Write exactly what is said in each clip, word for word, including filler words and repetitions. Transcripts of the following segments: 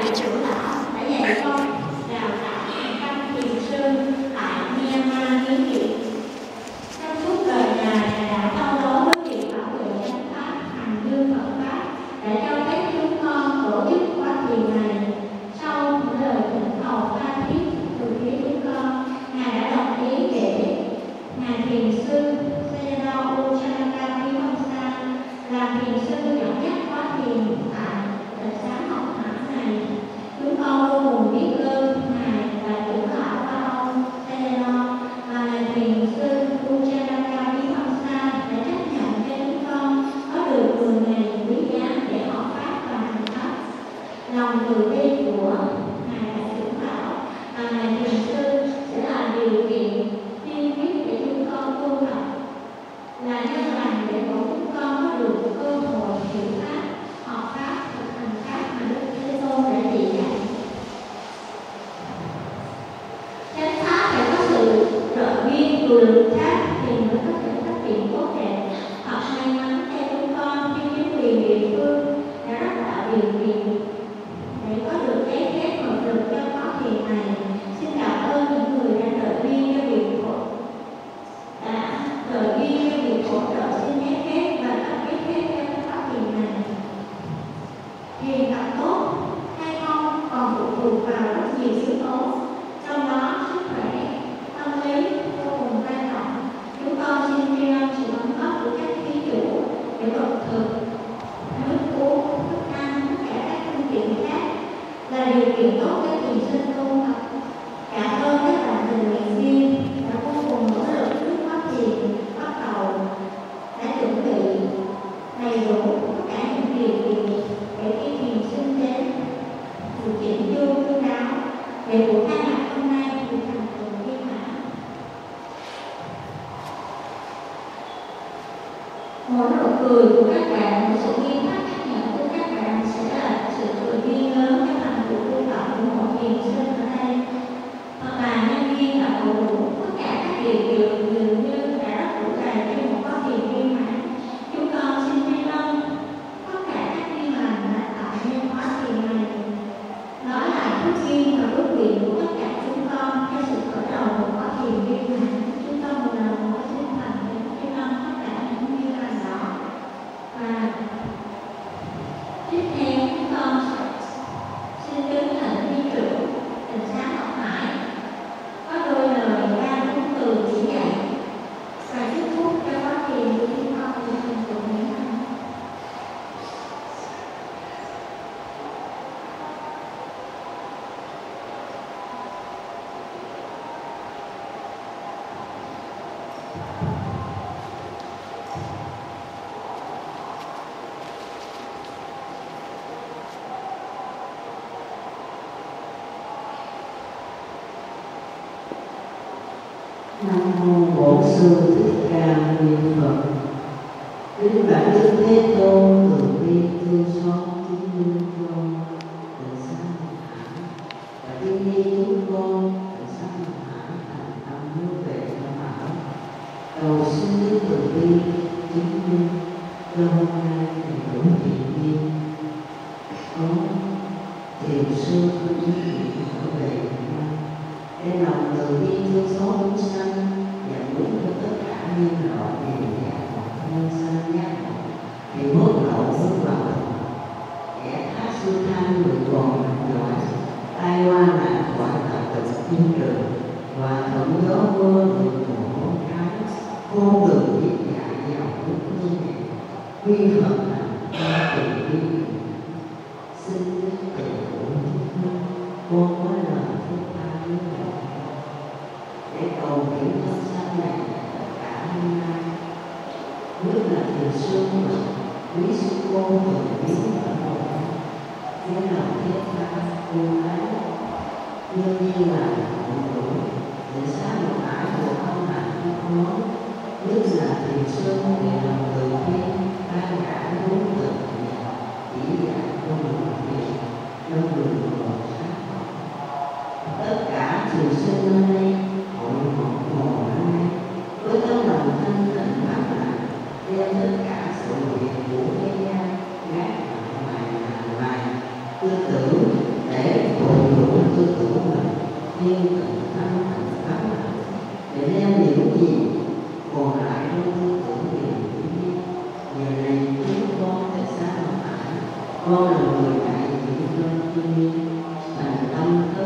vị trưởng lão đã dạy con đào tạo hàng trăm thiền sư tại Myanmar hiến diệu. Trong suốt đời Ngài đã đau đớn với việc bảo vệ chánh pháp, hành hương Phật pháp, đã cho phép chúng con tổ chức khóa thiền này. Sau những lời thỉnh cầu tha thiết từ phía chúng con, Ngài đã đồng ý để Ngài thiền sư Sayadaw U Chanaka Vimamsa làm thiền sư dẫn dắt khóa thiền tại tịnh xá học hỏi này. Chúng con vô cùng biết ơn Ngài và trưởng lão Ba Ông Sayadaw và Ngài thiền sư U Chanaka Vimamsa đã chấp nhận cho chúng con có được mười ngày quý giá để học pháp và hành pháp. Lòng từ bi của Ngài đại trưởng lão và Ngài thiền sư sẽ là điều kiện tiên quyết để chúng con tu tập, là nhân lành để mỗi chúng con có được cơ hội hiểu pháp, học pháp, thực hành pháp mà Đức Thế Tôn đã chỉ dạy. Chánh pháp phải có sự trợ duyên từ lực khác thì mới có thể phát triển tốt đẹp. Thật may mắn cho chúng con khi chính quyền địa phương đã rất tạo điều kiện để có được giấy phép hợp lực cho khóa thiền này. Xin cảm ơn những người đã trợ duyên cho việc hỗ đã trợ duyên cho việc hỗ trợ xin giấy phép và cấp giấy phép cho khóa thiền này. Thiền tập tốt hay không còn phụ thuộc vào rất nhiều yếu tố, trong đó sức khỏe, tâm lý vô cùng quan trọng. Chúng con xin tri ân sự đóng góp của các thí chủ để vật thực, nước uống, thức ăn, tất cả các phương tiện khác là điều kiện tốt cho thiền sinh tu tập. Cảm ơn các bạn tình nguyện viên đã vô cùng nỗ lực trước khóa thiền bắt đầu, đã chuẩn bị đầy đủ tất cả những điều kiện để khi thiền sinh đến được chỉnh chu chu đáo để buổi khai mạc hôm nay được thành tựu viên mãn. Mỗi nụ cười của các bạn, mỗi sự nghiêm khắc nhắc nhở của các bạn sẽ là sự tự duyên lớn cho thành tựu tu tập của mỗi thiền sinh ở đây. Hoặc là nhân viên đã đủ đủ tất cả các điều kiện dường như đã rất đủ đầy cho một khóa thiền viên mãn. Chúng con xin tri ân tất cả các duyên lành đã tạo nên khóa thiền này. Đó là phước duyên và ước nguyện của tất cả chúng con cho sự khởi đầu của khóa thiền viên mãn. Chúng con một lần nữa xin thành kính tri ân tất cả những duyên lành đó. Và tiếp theo chúng con sẽ xin kính thỉnh thi trưởng tịnh xá Học Hải có đôi lời ca đúng từ chỉ dạy và chúc phúc cho quá thiền của chúng con được thành tựu mỹ hạnh. Nam mô Bổn Sư Thích Ca Mâu Ni Phật. Kính bạch Đức Thế Tôn từ bi thương xót chúng linh cho tịnh xá Học Hải và thiên nhiên chúng con tịnh xá Học Hải thành tâm hướng về tam bảo, cầu xin Đức từ bi chứng minh cho hôm nay thầy đủ thiện duyên có thiền sư chứng nghiệm trở về Việt Nam để lòng từ bi thương xót chúng sanh và muốn cho tất cả nhân loại đều giác ngộ nhân sanh giác ngộ thì bước lộ bước vào kẻ thác sư than người còn mạnh giỏi tai qua nạn quả tạo tịch thiên trường và thuận gió mưa được mùa bóng trái vô đường viết dạy giàu nước hương nhẹ quy phật hành ba từ bi xin đức tự phụ con có lời thứ ba với đạo để cầu nguyện thân sanh này tất cả hôm nay nhất là thiền sư quý sư cô thường biến ở một với lòng thiết tha cô ái nhân như là một tuổi để sáng một ái của ông hạnh không nói nhất là thiền sư vì lòng từ bi ban cả đúng tự chỉ dạy con đường việc trong đường bồ sát tất cả thiền sinh ở đây hội họp ngồi ở đây với tấm lòng thanh tịnh phát lành đem tất cả sự việc của thế gian gác lại ngoài ngoài tư tưởng để con là người đại diện cho thiên nhiên, thành tâm tới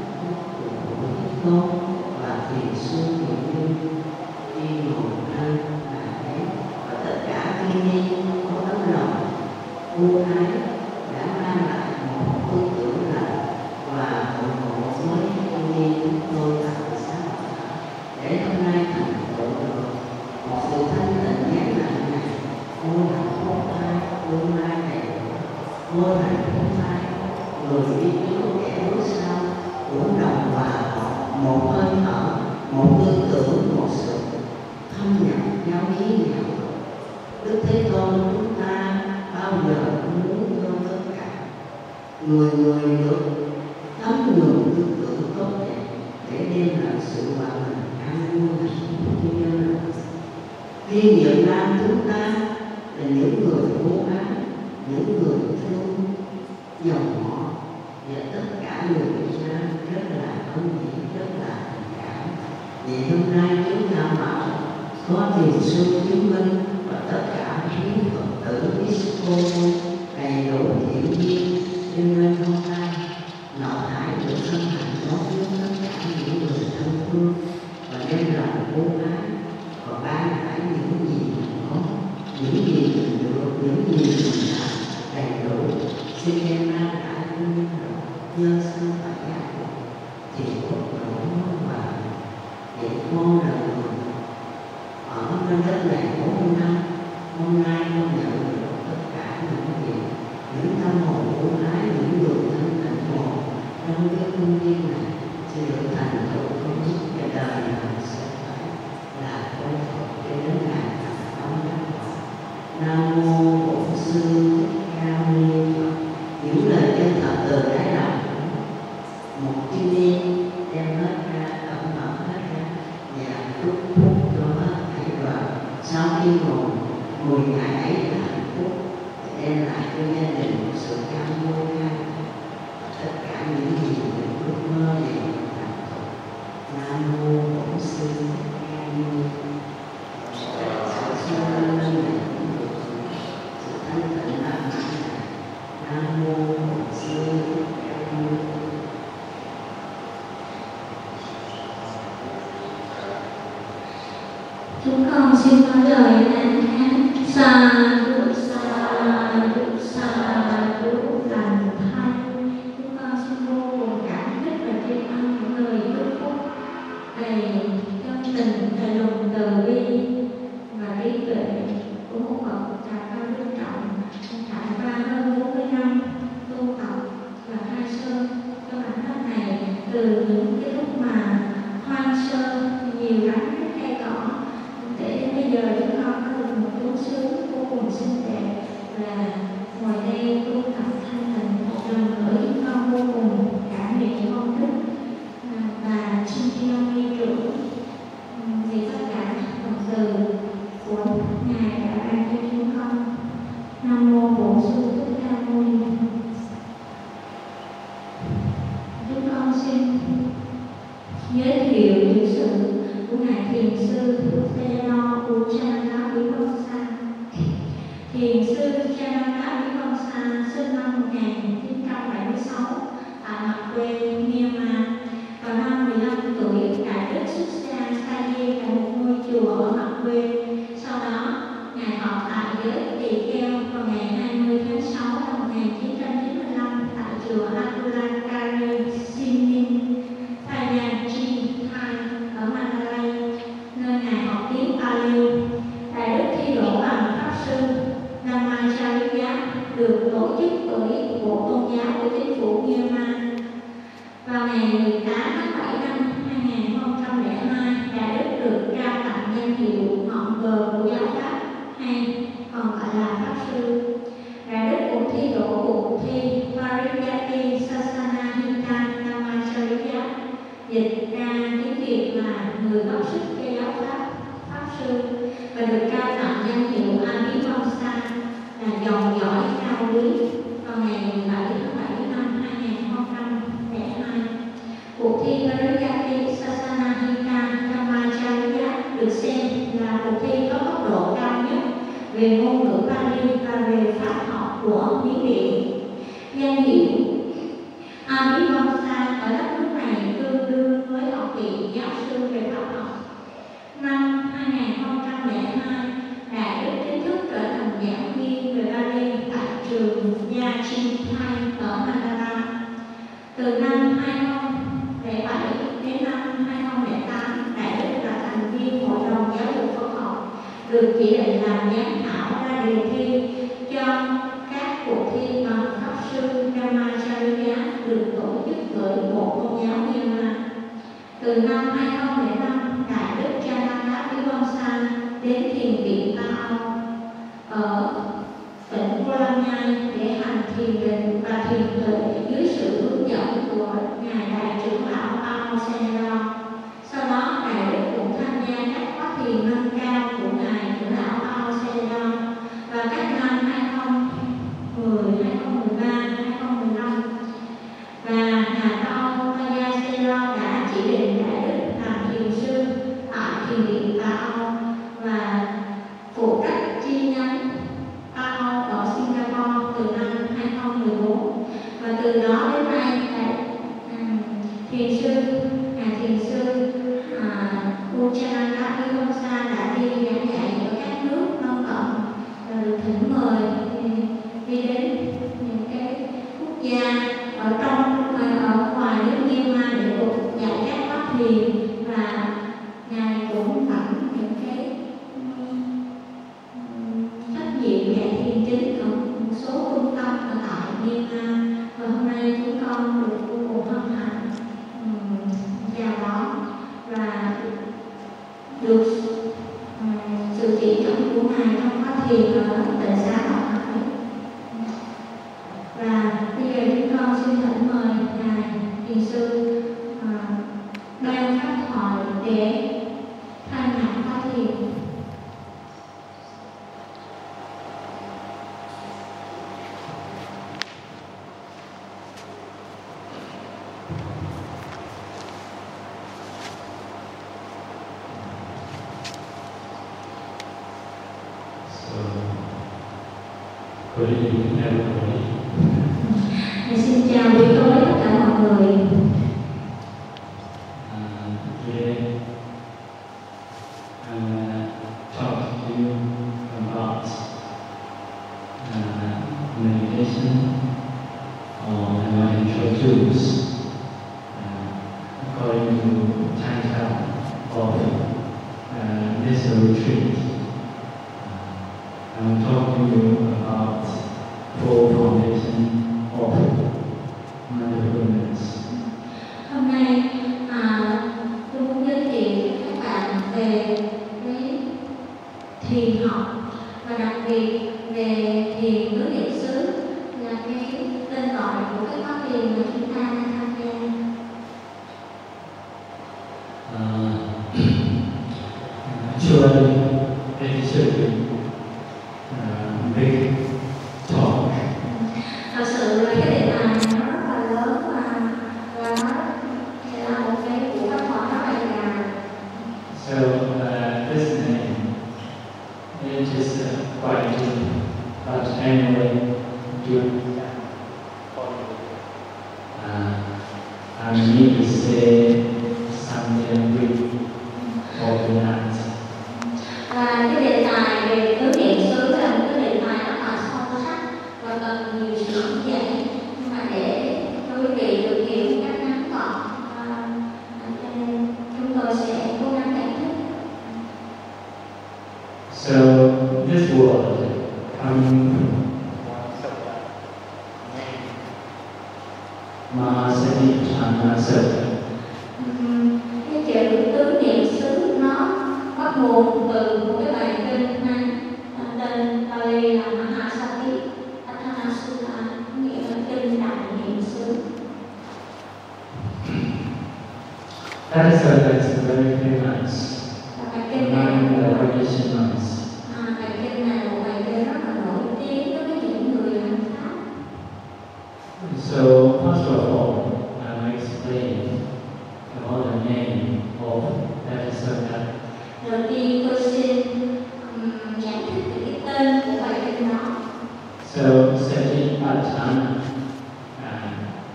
của tốt và thiền sư hiện linh khi ngồi ăn đại và tất cả thiên nhiên có tấm lòng ưu ái đã mang lại một tư tưởng lành và hội ngộ với thiên nhiên chúng tôi tại xã hội để hôm nay thành tựu được một sự thanh tịnh giác nặng này. Ngôi hạnh phúc thai tương lai đầy đủ, ngôi hạnh phúc thai người đi trước kẻ bước sau cũng đồng hòa một hơi thở, một tư tưởng, một sự thâm nhập giáo lý nhau. Đức Thế Tôn chúng ta bao giờ cũng muốn cho tất cả người người được thấm nhuần tư tưởng tốt đẹp để đem lại sự hòa bình an vui và hạnh phúc cho nhân loại. Riêng Việt Nam chúng ta là những người cố gắng, những người thương dòng họ và tất cả người Việt Nam rất là ân nghĩa, rất là tình cảm. Vì hôm nay chúng ta bảo có thiền sư chứng minh và tất cả quý Phật tử Isco đầy đủ thiện duyên, cho nên hôm nay nội hải được thân hành đối với tất cả những người thân thương và đem lòng cố gắng và ban lại những gì mình có, những gì mình được, những gì mình làm đầy đủ, xin đem mang lại nhân đạo, nhân sinh và giác ngộ thì quốc độ và để con là người ở trên đất này bốn mươi năm. Hôm nay con nhận được tất cả những gì, những tâm hồn ưu ái, những người thân thành hồn trong cái空gian này sẽ được thành tựu công đức cho đời nào sẽ phải là con Phật cho đến ngày thành công đắc quả. Nam mô Bổn Sư Thích Ca Mâu Ni Phật. Những lời chân thật từ đáy lòng một chư niên đem hết ra, cẩn thận hết ra và chúc phúc cho hết thảy đoàn. Sau khi ngồi mười ngày ấy là hạnh phúc, đem lại cho gia đình một sự cam vô ca, tất cả những gì mình ước mơ đều được thành tựu. Nam mô Bổn Sư Thích Ca Mâu Ni Phật. Sự thanh tịnh là Nam mô Bổn Sư Thích Ca Mâu Ni Phật. Chúng con xin nói lời an thán sa du sa du sa du lành thanh. Chúng con xin vô cùng cảm kích và tri ân những lời chúc phúc đầy chân tình, đầy lòng từ bi và trí tuệ của một Phật trà cao đức trọng trải qua hơn bốn mươi năm tu tập và khai sơn cho mảnh đất này, từ những cái lúc mà hoang sơ nhiều rắn cây cỏ để đến bây giờ chúng con có được một chốn xứ vô cùng xinh đẹp là ngồi đây tu tập thanh tịnh. Một lần nữa chúng con vô cùng cảm niệm công đức và xin tri ân ni trưởng vì tất cả phần từ của ngài đã ban cho chúng con. Nam mô Bổn Sư Thích Ca Mâu Ni Phật. Chúng con xin giới thiệu những sự của ngài thiền sư Theano Uchananda Vipassana. Thiền sư Uchananda Vipassana sinh năm một nghìn chín trăm bảy mươi sáu tại mặt quê Myanmar. Vào năm mười lăm tuổi, Đại đức xuất gia sa di tại một ngôi chùa ở mặt quê. Sau đó, ngài học tại giới tỳ kheo vào ngày hai mươi tháng sáu năm một nghìn chín trăm chín mươi lăm tại chùa Atulankari Sinin Thayanchi Thai ở Mandalay, nơi ngài học tiếng Pali. Đại đức thi đỗ bằng pháp sư Dhammacharya được tổ chức bởi Bộ Tôn giáo của chính phủ Myanmar. Vào ngày mười tám tháng bảy năm hai nghìn không trăm lẻ hai, Đại đức được trao tặng danh hiệu ngọn cờ của giáo pháp, hay còn gọi là pháp sư. Đại đức cũng thi đỗ cuộc thi Pariyati Sasanahita Dhammacharya, dịch ra tiếng Việt là người góp sức cho giáo pháp, pháp sư, và được trao tặng danh hiệu Abhivamsa là dòng dõi cao quý vào ngày mười bảy tháng bảy năm hai nghìn không trăm lẻ hai. Cuộc thi Pariyati Sasanahita Dhammacharya được xem là cuộc thi có tốc độ cao nhất về ngôn ngữ Pali và về pháp học của Miến Điện. Danh hiệu Abhivamsa ở đất nước này tương đương với học vị giáo sư về pháp học. Năm hai nghìn không trăm lẻ hai, Đại Đức chính thức trở thành giảng viên về Bali tại trường Yachitai ở Mandala. Từ năm hai nghìn không trăm lẻ bảy đến năm hai nghìn không trăm lẻ tám, Đại Đức là thành viên Hội đồng Giáo dục Phật học, được chỉ định làm giám khảo ra đề thi cho các cuộc thi bằng Pháp sư Brahmacharya được tổ chức bởi Bộ Tôn giáo Myanmar. Từ năm hai nghìn không trăm lẻ năm, Đại Đức Chananda Vivamsa đến thiền viện Tao ở tỉnh Kolam Nhai để hành thiền định và thiền tuệ dưới sự hướng dẫn của ngài đại trưởng lão Pao Senra. Sau đó, Đại Đức cũng tham gia các khóa thiền nâng cao của ngài trưởng lão Pao Senra, và các năm hai nghìn không trăm mười, hai nghìn không trăm mười ba, hai nghìn không trăm mười lăm, và ngài Pao Senra đã chỉ định Đại Đức làm thiền sư tại thiền viện Tao và phụ trách chi nhánh Tao ở Singapore từ năm hai nghìn không trăm mười bốn, và từ đó đến nay um, thiền sư ngài thiền sư uh, Uchananda Vivamsa đã đi giảng dạy ở các nước lân cận và được thỉnh mời đi, đi đến những cái quốc gia ở trong ở ngoài nước Myanmar để được dạy các pháp thiền, và ngài cũng lãnh những cái trách nhiệm dạy thiền chính ở một số trung tâm ở tại Myanmar. Và hôm nay chúng con được vô cùng hân hạnh um, chào đón và được um, sự chỉ dẫn của ngài trong khóa thiền ở tỉnh xá Ngọc Hải. Và bây giờ chúng con xin thỉnh mời ngài thiền sư uh, ban pháp thoại để khai mạc khóa thiền. Good evening, everybody. Xin chào buổi tối tất cả mọi người. Uh, today, I'm going to talk to you about uh, meditation, or I'm going to introduce, uh, according to title of uh, this retreat. Uh, I'm talking to you about four foundation of mindfulness. Hôm nay à, tôi muốn giới thiệu với các bạn về cái thiền học, và đặc biệt về thiền tứ niệm xứ, là cái tên gọi của cái khóa thiền mà chúng ta đang tham gia. Uh, actually, it should be uh, big talk. Thật sự là cái đề tài này nó rất là lớn, và và nó là một cái buổi pháp thoại rất là dài. So uh, this name, it is uh, quite deep, but anyway, you, uh, I need to say something brief for the night. Và cái đề tài về tứ niệm xứ là một cái đề tài rất là sâu sắc và cần nhiều sự chỉ dạy, nhưng mà để cho quý vị được hiểu một cách ngắn gọn, à, cho nên chúng tôi sẽ cố gắng giải thích. So this word coming from Mahasatipatthana Sutta. Ừm, cái chữ tứ niệm xứ nó bắt nguồn từ một cái bài kinh mang tên Pali là Mahasatipatthana Sutta, nghĩa là kinh đại niệm xứ. That is why it's very famous Và bài kinh này among the là practitioners. à, bài kinh này là một bài kinh rất là nổi tiếng đối với những người hành pháp. So first of all, I will explain about the name of that sutta. Đầu tiên tôi xin um, giải thích về cái tên của bài kinh đó. So Satipatthana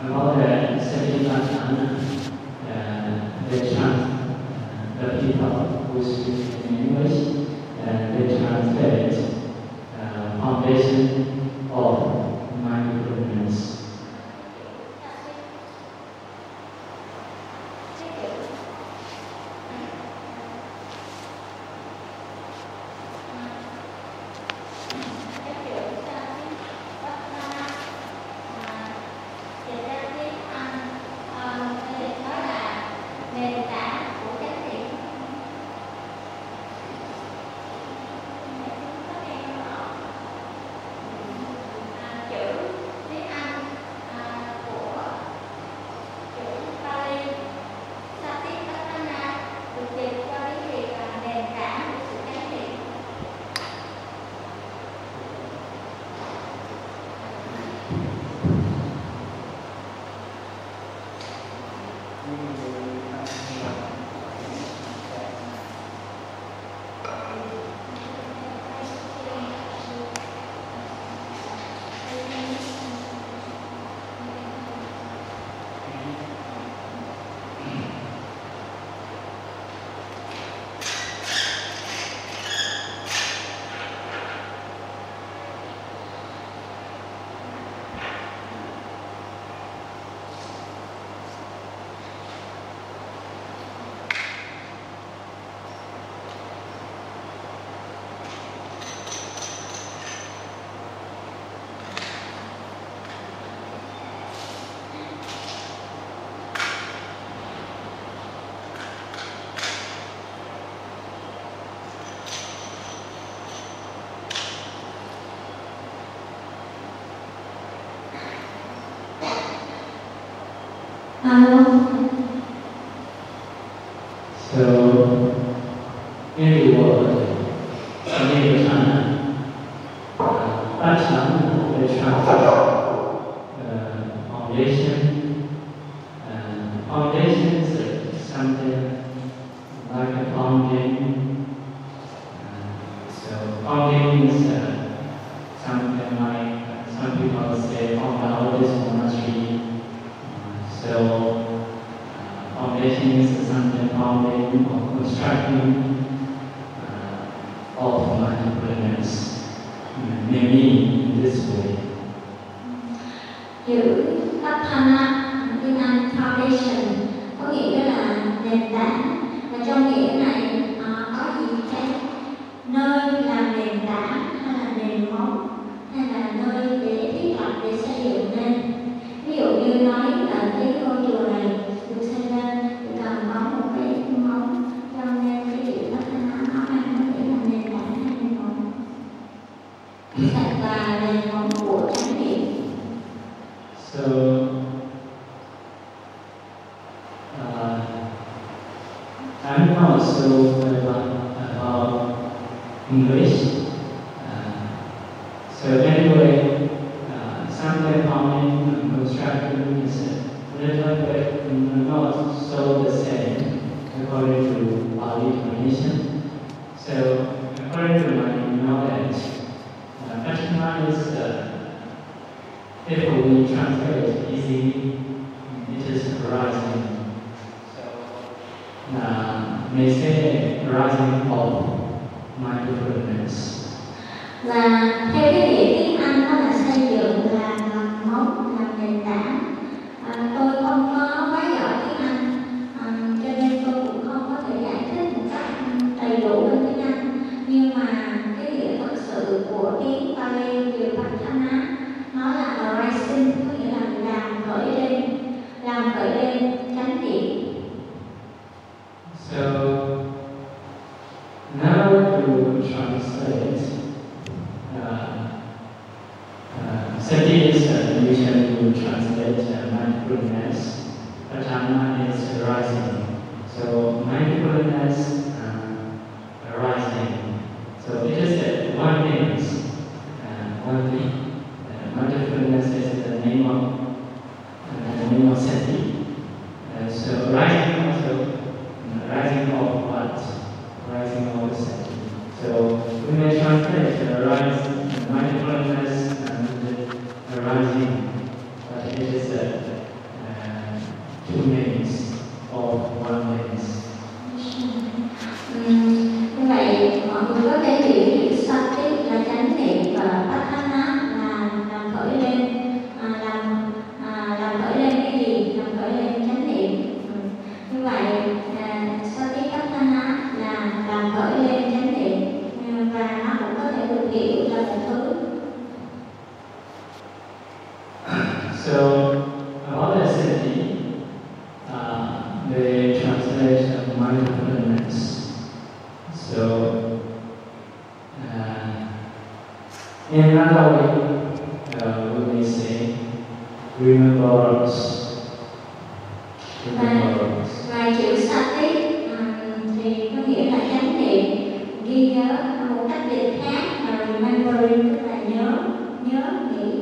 about the Satipatthana, uh, they trans, uh, the people who speak in English, and they translate uh, foundation of mindfulness. So, in the world, Satipatthana, Patthana, they translate uh, foundation, and foundation is something like a fountain. Uh, so, fountain is uh, something like, uh, some people say, from the oldest monastery. Uh, so, foundation is something founding or constructing uh, of mindfulness. Maybe in this way. Chữ Patthana tiếng Anh foundation có nghĩa là nền tảng, và trong nghĩa này uh, có gì thế? Nơi làm nền tảng hay là nền móng hay là nơi để thiết lập để xây dựng nên. Ví dụ như nói là cái ngôi chùa này được xây lên thì cần có một cái móng, cho nên cái chữ Patthana nó mang có nghĩa là nền tảng hay nền móng, và nền móng của chánh niệm. So, uh, I'm also about, about English. Uh, so anyway, uh, something founding and constructing is a little bit not so the same according to Pali tradition. So according to my knowledge, uh, Patthana is uh, if we translate it easily, it is rising. So, uh, may say rising of mindfulness. Và theo cái nghĩa tiếng Anh đó là xây dựng, là làm móng, làm nền tảng. À, tôi không có quá giỏi tiếng Anh, à, cho nên tôi cũng không có thể giải thích một cách đầy đủ với tiếng Anh. Nhưng mà cái nghĩa thực sự của tiếng Pali từ Patthana nó là arising, có nghĩa là làm khởi lên, làm khởi lên chánh niệm. So now to translate, uh, uh, Sati is uh, usually to translate uh, mindfulness. Patthana is rising. So mindfulness uh, rising. So it is uh, one thing. Uh, one thing. Uh, mindfulness is the name of uh, the name of Sati. Uh, so rising also. Rising of what? Rising of the Sati. So we may translate the rise, the mindfulness and the rising, but it is a So audacity, uh, the translation of mindfulness. So uh, in another way, uh, we may say remembrance. Remembrance. Ngoài chữ sati thì có nghĩa là chánh niệm, ghi nhớ. Một cách dịch khác là remembering, tức là nhớ, nhớ nghĩ.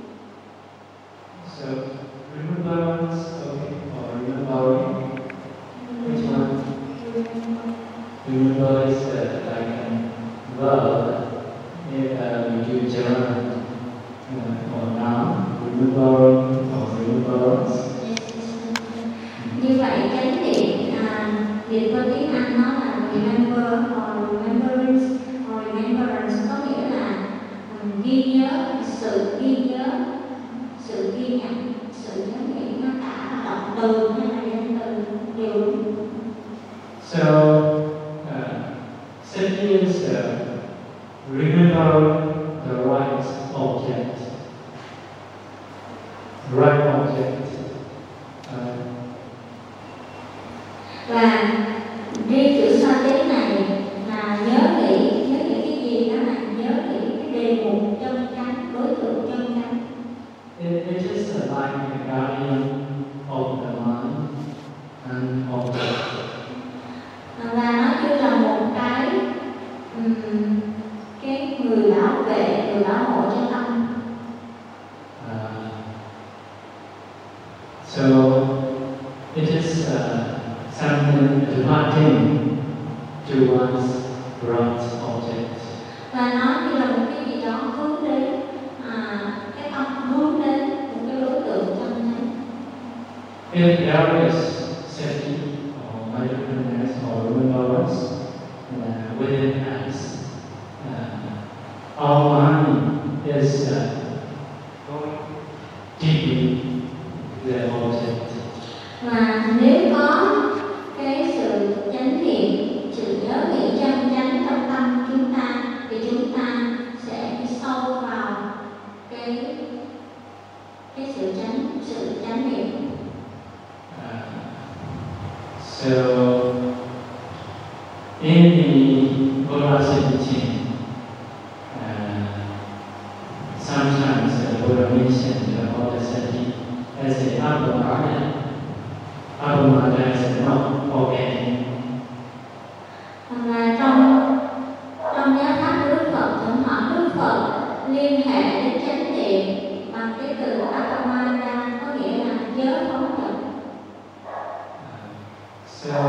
So remembrance, okay, or remembering. Which one? Remember is uh, like a verb. If uh, we do gerund uh, or noun, remembering or remembrance. Như vậy chánh niệm à, dịch qua tiếng Anh nó là remember or remembrance or remembrance, có nghĩa là um, ghi nhớ, sự ghi nhớ, sự ghi nhận, sự nhớ nghĩ. Nó cả là động từ hay là danh từ đều đúng. So uh, sati is uh, remember the right object, right object. Uh, Và riêng chữ sati này là nhớ nghĩ, nhớ nghĩ cái gì, đó là nhớ nghĩ cái đề mục chân chánh, đối tượng chân chánh. it, it is uh, like a guardian of the mind and of the Và nó như là một cái um, cái người bảo vệ, người bảo hộ cho tâm. Uh, so it is uh, something attracting to one's right object. Và nó như là một cái gì đó hướng đến à, cái tâm hướng đến một cái đối tượng chân chánh. If there is sati or mindfulness or remembrance uh, within us, uh, our mind is uh, going deeply to the object. Và nếu có cái sự chánh niệm, sự nhớ nghĩ chân chánh trong tâm chúng ta, thì chúng ta sẽ đi sâu vào cái cái sự chánh, sự chánh niệm. Uh, so, in the Buddha's teaching, uh, sometimes the Buddha mentioned the audacity as the Abhamada. Abhamada is not organic. Và trong trong giáo pháp của Đức Phật thỉnh thoảng Đức Phật liên hệ đến chánh niệm bằng cái từ Abhamada, có nghĩa là nhớ phóng dật. So,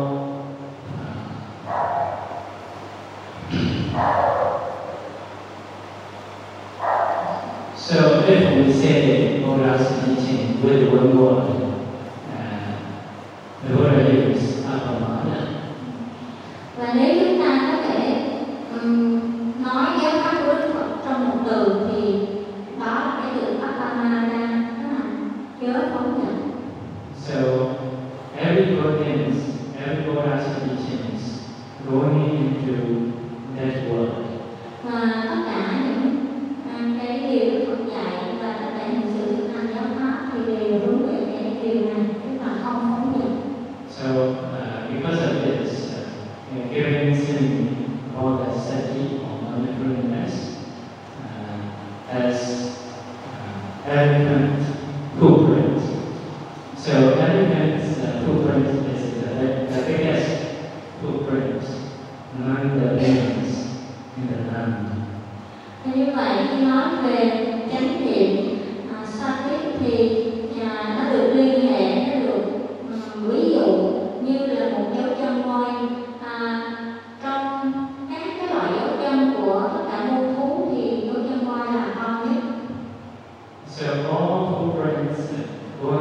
so if we say Buddha's teaching with one word, uh, the Buddha uses Abhamada. Và nếu chúng ta có thể um, nói giáo pháp của Đức Phật trong một từ thì đó là cái từ Abhamada, đó là nhớ phóng dật. So every Buddhist, every Buddha's teachings going into that word. Và tất cả những à, cái điều Đức Phật dạy và tất cả những sự thực hành giáo pháp thì đều hướng về cái điều này, tức là không phóng dật. So uh, because of this, uh, giving sin all the sati or mindfulness uh, as uh, elephant footprint. So elephant's uh, footprint is the, the biggest footprint among the beings in the land. Như vậy khi nói về chánh niệm à, sati thì à, nó được liên hệ, nó được um, ví dụ như là một dấu chân voi à, trong các cái loại dấu chân của tất cả muôn thú thì dấu chân voi là to nhất. So all footprints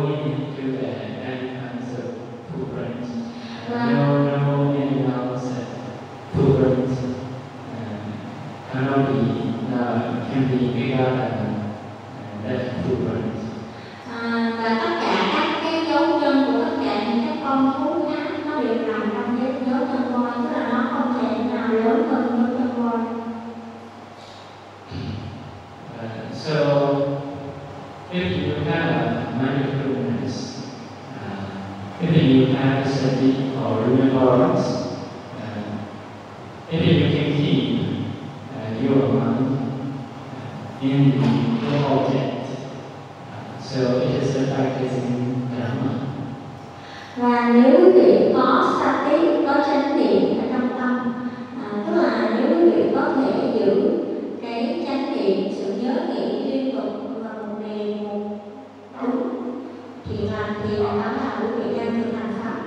if you have mindfulness, uh, if you have sati or remembrance, uh, if you can keep uh, your mind in the object, uh, so it is a practicing Dhamma. Và nếu quý vị có sati, có chánh niệm ở trong tâm, à, tức là nếu quý vị có thể giữ cái chánh niệm, sự nhớ nghĩ liên tục và một đề một đúng, thì là thì là đó là quý vị đang thực hành pháp.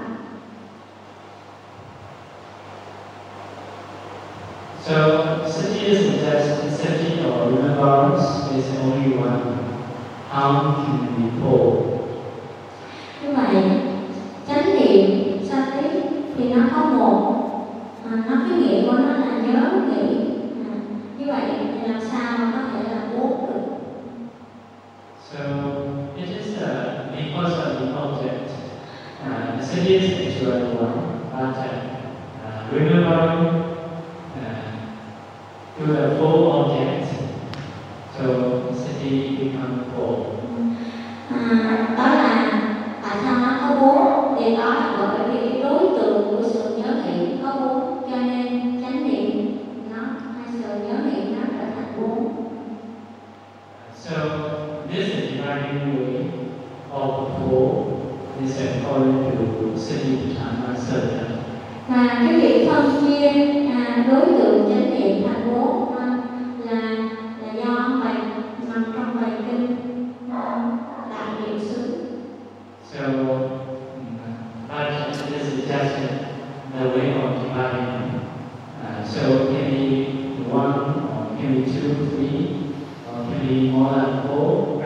So sati isn't just sati or remembrance, it's only one. How can we pull? Như vậy chánh niệm sati thì nó có một, à, nó cái nghĩa của nó là nhớ nghĩ, à, như vậy thì làm sao mà có thể là bốn được? So it is uh, because of the object. Uh, sati is actually one, but uh, remembering uh, to the full object, so sati becomes four. À, đó là tại sao nó có bốn, thì đó là bởi vì cái đối tượng của sự nhớ nghĩ có bốn, cho nên chánh niệm nó hay sự nhớ nghĩ nó trở thành bốn. So this is dividing way of four is according to Satipatthana Sutta. Và cái việc phân chia à, đối tượng chánh niệm thành bốn à, là là do bài nằm trong bài kinh à, Đại Niệm xứ. So but this is just the way of dividing. Uh, so it can be one, or it can be two, three, or it can be more than four.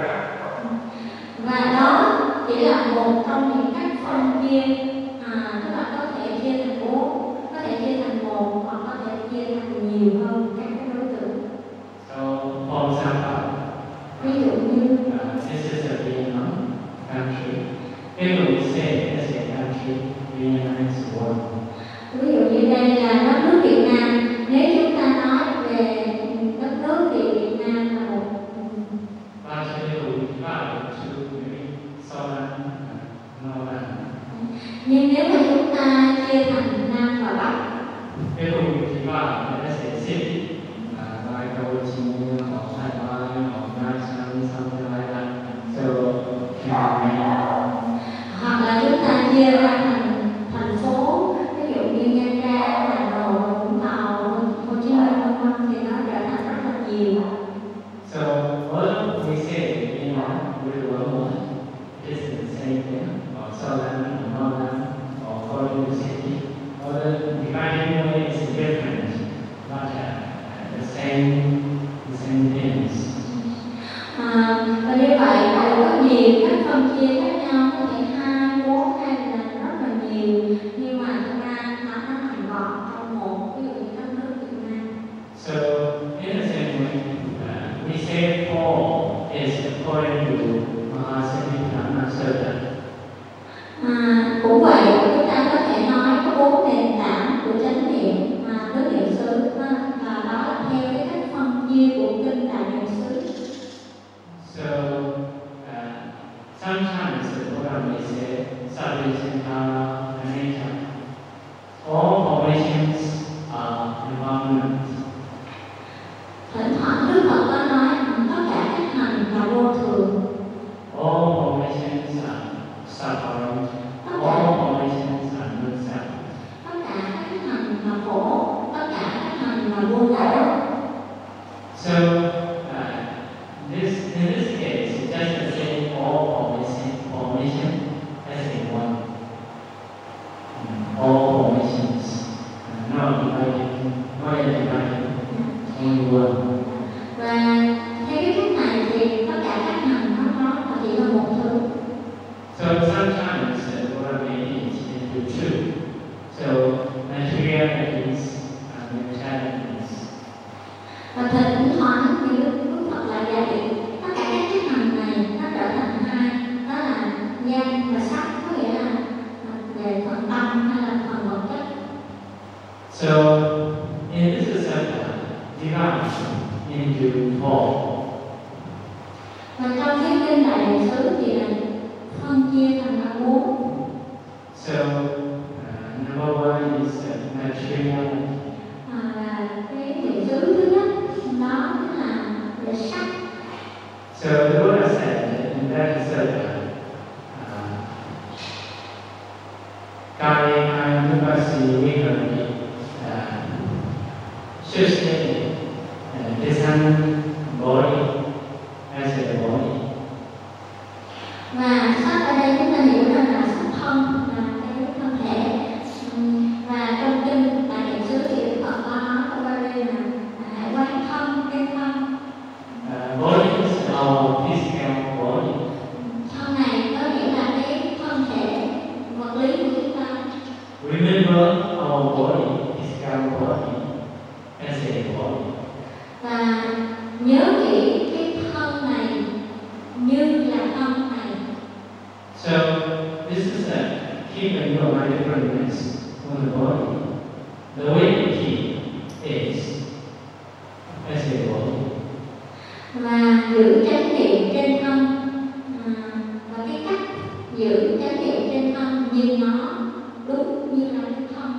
Và đó chỉ là một trong những cách phân chia, à, tức là có thể chia thành bốn, có thể chia thành một, hoặc có thể chia thành nhiều hơn các cái đối tượng. So for example, Ví dụ như uh, this is a Vietnam country. If we say as a country, Vietnam is one. ví dụ như đây là đất nước Việt Nam, nếu chúng ta nói về đất nước thì Việt Nam là một. But if we divide it to maybe southern, uh, northern. Nhưng nếu mà chúng ta chia thành Nam và Bắc, If we divide as a city, uh, like Ho Chi Minh or Sài Gòn or Nha Trang, something like that, so can be hoặc là chúng ta chia ra thành thành phố, ví dụ như Nha Trang, Hà Nội, Vũng Tàu, Hồ Chí Minh, vân vân, thì nó trở thành rất là nhiều. So although we say Vietnam with one word, it is the same thing, or southern or northern or foreign city. Although dividing way is different, but uh, the same the same things. À, và như vậy đều có nhiều các phân chia khác nhau, có thể hai, bốn hay là rất là nhiều, nhưng mà thực ra nó nó nằm gọn trong một, ví dụ như đất nước Việt Nam. So in the same way, uh, we say four is according to Mahasatipatthana Sutta. À, cũng vậy, chúng ta có thể nói có bốn nền tảng của chánh niệm mà tứ niệm xứ, và đó là theo cái cách phân chia của kinh Đại Niệm xứ. So uh, sometimes the Buddha may say Sarvajitana Anicca. All formations are impermanent. Thỉnh thoảng Đức Phật có nói tất cả các hành là vô thường, All formations are suffering. All formations are non-self. tất cả các hành là khổ, tất cả các hành là vô ngã. So uh, this in this case, it's just the same all formation, formation as in one. Mm, all formations, uh, not divided, not yet divided, only one. Và theo cái cách này thì tất cả các hành nó nó là chỉ là một thứ. So sometimes uh, Buddha may eat into two. So material is and mentalities. Và thỉnh thoảng thì Đức Đức Phật lại giải thích tất cả các cái hành này nó trở thành hai, đó là danh và sắc, có nghĩa là về phần tâm hay là phần vật chất. So in this is divide into four. Và trong cái kinh Đại Niệm xứ thì là phân chia thành ra bốn. So, uh, number one is uh, materiality. À, cái niệm xứ thứ nhất đó chính là về sắc. So the Buddha said in that sutta, Kaya Anupasi Viharani, should say uh, design body as a body. Và sắc ở đây chúng ta hiểu rằng là sắc thân, là cái thân thể. Và trong kinh Đại Niệm xứ thì Đức Phật có nói ở Bali là hãy quán thân, cái thân. Uh, body is our physical body. Thân này có nghĩa là cái thân thể vật lý của chúng ta. Remember our body, physical body, as a body. Và nhớ kỹ cái thân này như là thân này. So this is a keeping your mindfulness on the body. The way to keep is as a body. Và giữ chánh niệm trên thân, à, và cái cách giữ chánh niệm trên thân như nó đúng như là cái thân.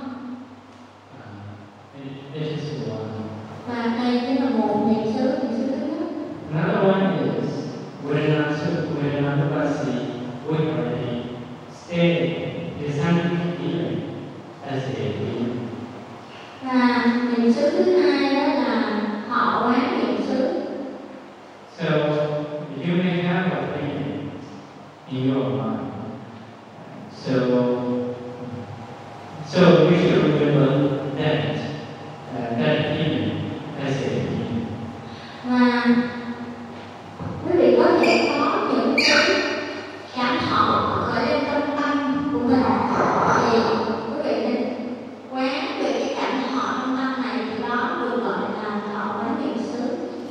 Uh, it is one. Và đây chính là một niệm xứ, niệm xứ thứ nhất. Another one is Vedanatapasi Viharani, stay designing healing as a being. Và niệm xứ thứ hai đó là họ quán niệm xứ. So you may have a feeling in your mind. So so you should remember that uh, that feeling as a being. Và quý vị có thể có những cái cảm thọ khởi lên trong tâm của mình, thì quý vị nên quán về cái cảm thọ trong tâm này, thì đó được gọi là thọ quán niệm xứ.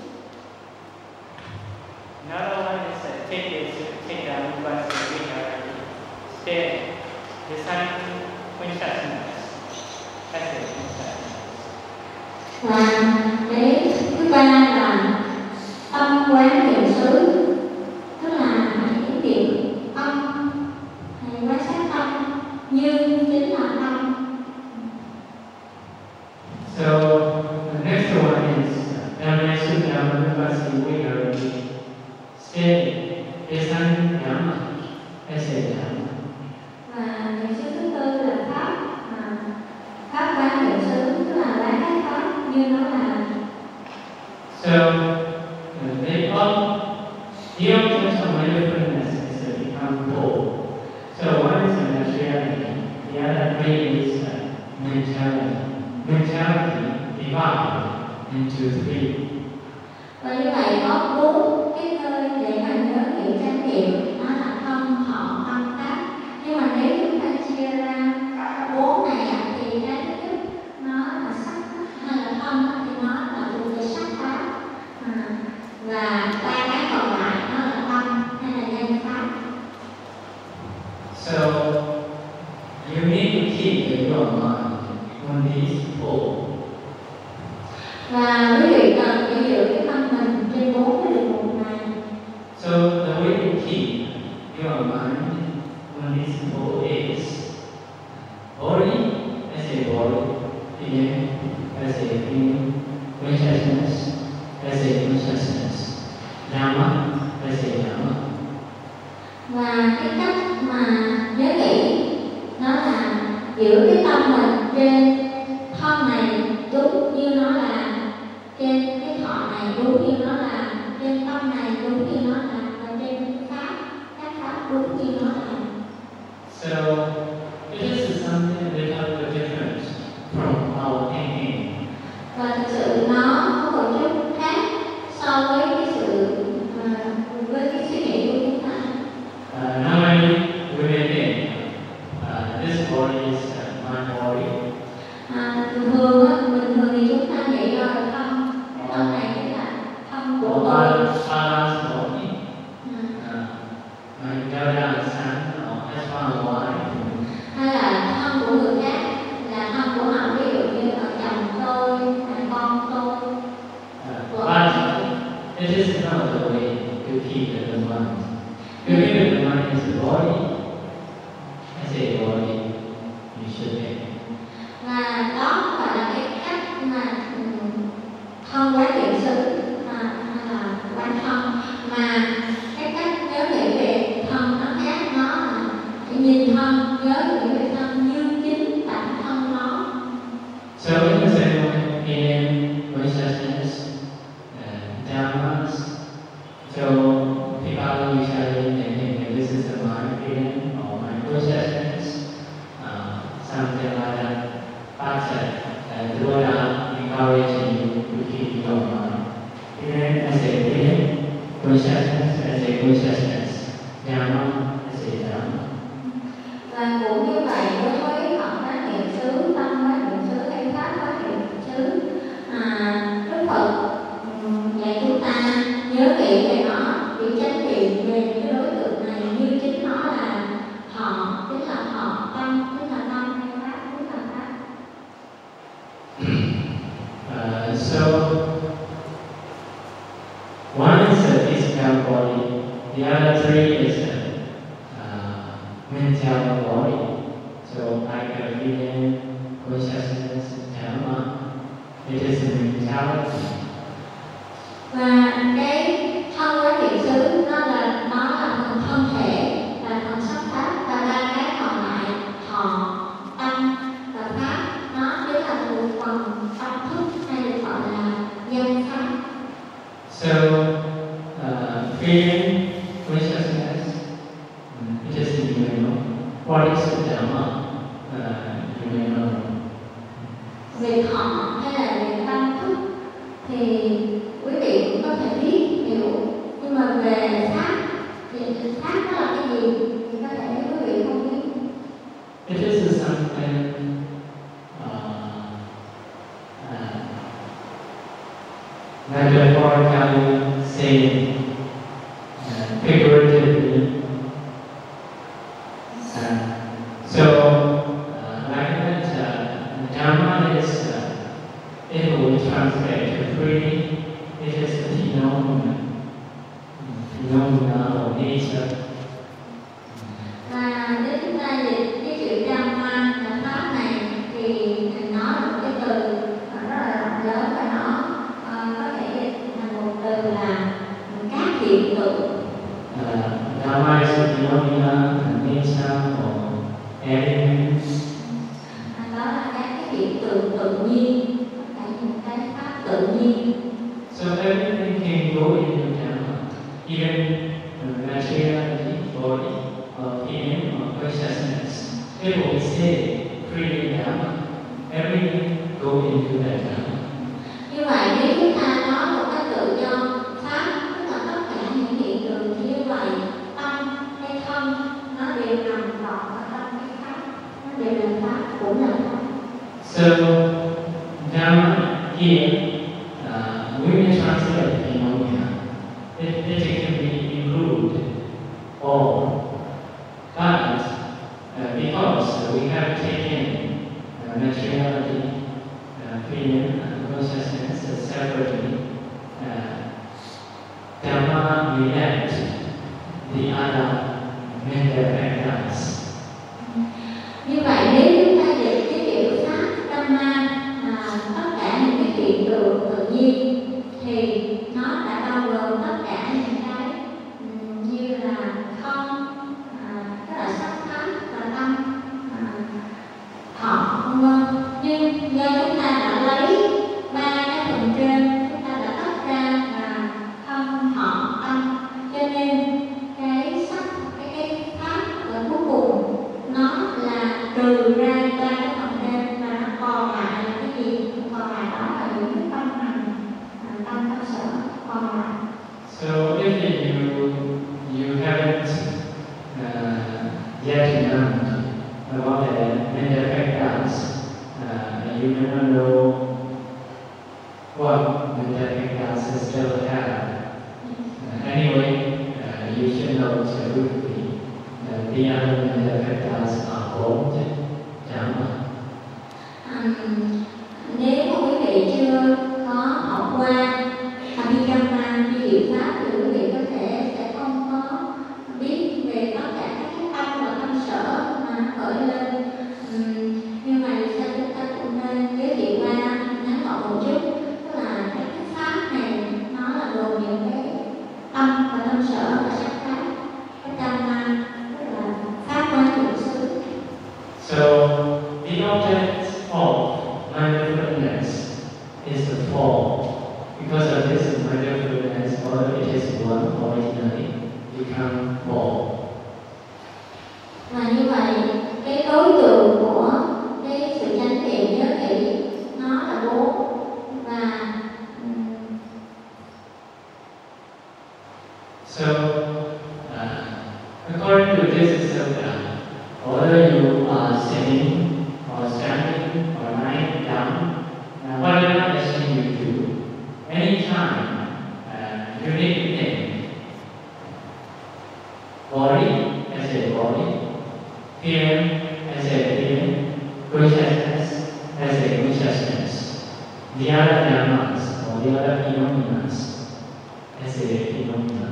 Another one is uh, take it, take down but we are stay designing consciousness as a consciousness. Và cái thứ ba là tâm quán niệm xứ, tức là hãy niệm tâm, hãy quan sát tâm như chính là tâm. So the next one is Dhamma Sutta Manupasi Viharani, stay designing Dhamma as a Dhamma. Và niệm xứ thứ tư là pháp, à, pháp quán niệm xứ, tức là quán các pháp như nó là. So uh, they all, the objects of mindfulness is uh, become four. So one is uh, materiality, the other three is uh, mentality. Mentality divided into three. Và như vậy có bốn cái nơi để mà nhớ nghĩ chánh niệm, đó là thân, thọ, tâm, pháp. Nhưng mà nếu chúng ta chia ra bốn này thì cái thứ nhất nó là sắc, hay là thân thì nó là thuộc về sắc pháp, à, và ba cái còn lại nó là tâm hay là nhân pháp. So you need to keep your mind on these four. Và quý vị cần phải giữ cái tâm mình trên bốn cái điều mục này. So the way to keep your mind on these four is body as a body, being as a being, consciousness as a consciousness, Dhamma as a Dhamma. Và cái cách mà nhớ nghĩ nó là giữ cái tâm mình trên thân này đúng như nó là, trên cái thọ này đúng như nó là, trên tâm này đúng như nó là, và trên pháp, các pháp đúng như nó là. So it is something a little bit different from our thinking. Và thực sự nó có một chút khác so với cái sự uh, với cái suy nghĩ của chúng ta. Uh, normally we may think uh, this body is uh, the mind. If you think of the mind as a body, as a body, you should think. Và đó gọi là cái cách mà thông quán niệm xứ hay là quan thông, mà cái cách nhớ nghĩ về thân nó khác, nó là nhìn thân, nhớ nghĩ về thân như chính bản thân nó. So in the same way, in consciousness, uh, dhammas, so people usually think this is the mind feeling or mind consciousness, uh, something like that. But uh, the Buddha encourages you to keep your mind feeling as a feeling, consciousness as a consciousness, dhamma as a dhamma. Và cũng như vậy đối với học quán niệm xứ, tâm quán niệm xứ hay pháp quán niệm xứ, à, Đức Phật dạy chúng ta nhớ kỹ về nó, chỉ chánh niệm về những cái đối tượng này như chính nó là họ, chính là họ, tâm chính là tâm, hay pháp chính là pháp. Uh, so one is a physical body, the other three is a uh, mental body. So like a feeling, consciousness, dhamma, it is a mentality. Và cái thân quán niệm xứ nó là nó là phần thân thể, là phần sắc pháp, và ba cái còn lại thọ, tâm và pháp, nó chính là một phần tâm thức hay được gọi là danh pháp. So uh, feeling, consciousness, it is the universal. What is the dhamma? Uh, universal. Về thọ hay là về tâm thức thì quý vị cũng có thể biết hiểu, nhưng mà về pháp thì pháp nó là cái gì thì có thể quý vị không biết. It is something uh, uh, metaphorically saying, uh, figuratively. Uh, so, uh, like that, uh, Dhamma is, uh, if we translate to freely, it is a phenomenon, phenomena of nature. Và nếu chúng ta dịch cái chữ Dhamma là pháp này thì nó là một cái từ rất là rộng lớn, và nó uh, có thể dịch thành một từ là các hiện tượng. Uh, Dhamma is a phenomena, a nature or elements. Đó là các cái hiện tượng tự nhiên, tất cả những cái pháp tự nhiên. So everything can go into Dhamma, even uh, materiality, body, or feeling, or consciousness. If we say freely Dhamma, everything go into that Dhamma. Như vậy nếu chúng ta nói một cách tự do, pháp tức là tất cả những hiện tượng như vậy, tâm hay thân nó đều nằm gọn ở trong cái pháp, nó đều là pháp, cũng là pháp. So Dhamma here, uh, we may translate phenomena. It, it can be included all, but uh, because we have taken uh, materiality, uh, feeling, and consciousness separately, uh, Dhamma relate the other mental factors. Như vậy nếu chúng ta dịch cái chữ pháp Dhamma là tất cả những cái hiện tượng tự nhiên thì nó đã bao gồm tất cả những cái um, như là không, à, tức là sắc pháp và tâm, à, thọ vân vân. Nhưng do chúng ta đã lấy ba cái phần trên, chúng ta đã tách ra là thân, thọ, tâm, cho nên cái sắc, cái cái pháp ở cuối cùng nó là trừ ra ba cái phần trên, và nó còn lại là cái gì? Còn lại đó là những cái tâm hành, tâm tâm sở còn lại. So if you you haven't uh, yet learned about the mental factors, uh, you may not know what mental factors still have. Uh, anyway, uh, you should know absolutely that the other mental factors are called Dhamma. Um, nếu mà quý vị chưa có học qua Abhidhamma, di diệu pháp, thì quý vị có thể sẽ không có Và như vậy cái đối tượng của cái sự chánh niệm nhớ kỹ nó là bốn. Và so uh, according to this sutta, whether you are sitting or standing or lying down, uh, whatever action you do, anytime uh, you need to think body as a body, fear as a fear, consciousness as a consciousness, the other dhammas or the other phenomena as a phenomena.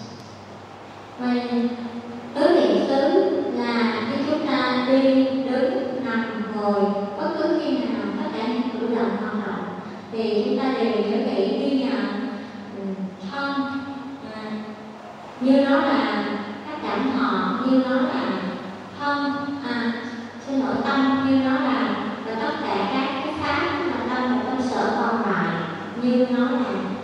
Vậy tứ niệm xứ là khi chúng ta đi, đứng, nằm, ngồi, bất cứ khi nào tất cả những cử động hoạt động thì chúng ta đều nhớ kỹ ghi nhận thân à, như nó là các cảm thọ, như nó là thân, à, xin lỗi tâm như nó là, và tất cả các cái pháp mà tâm và tâm sở còn lại như nó là.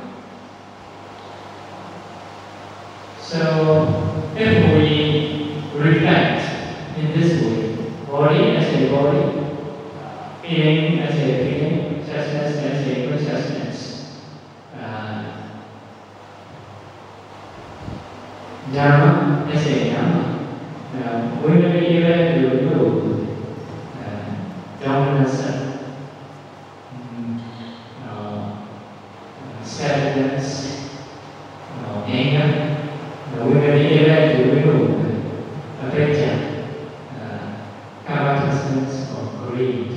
So, if we reflect in this way, body as a body, feeling as a feeling, consciousness as a consciousness, uh, dharma as a dharma, uh, we will be able to remove uh, dominance, um, uh, sadness, uh, anger. We will be able to remove avidya, uh, covetousness or greed.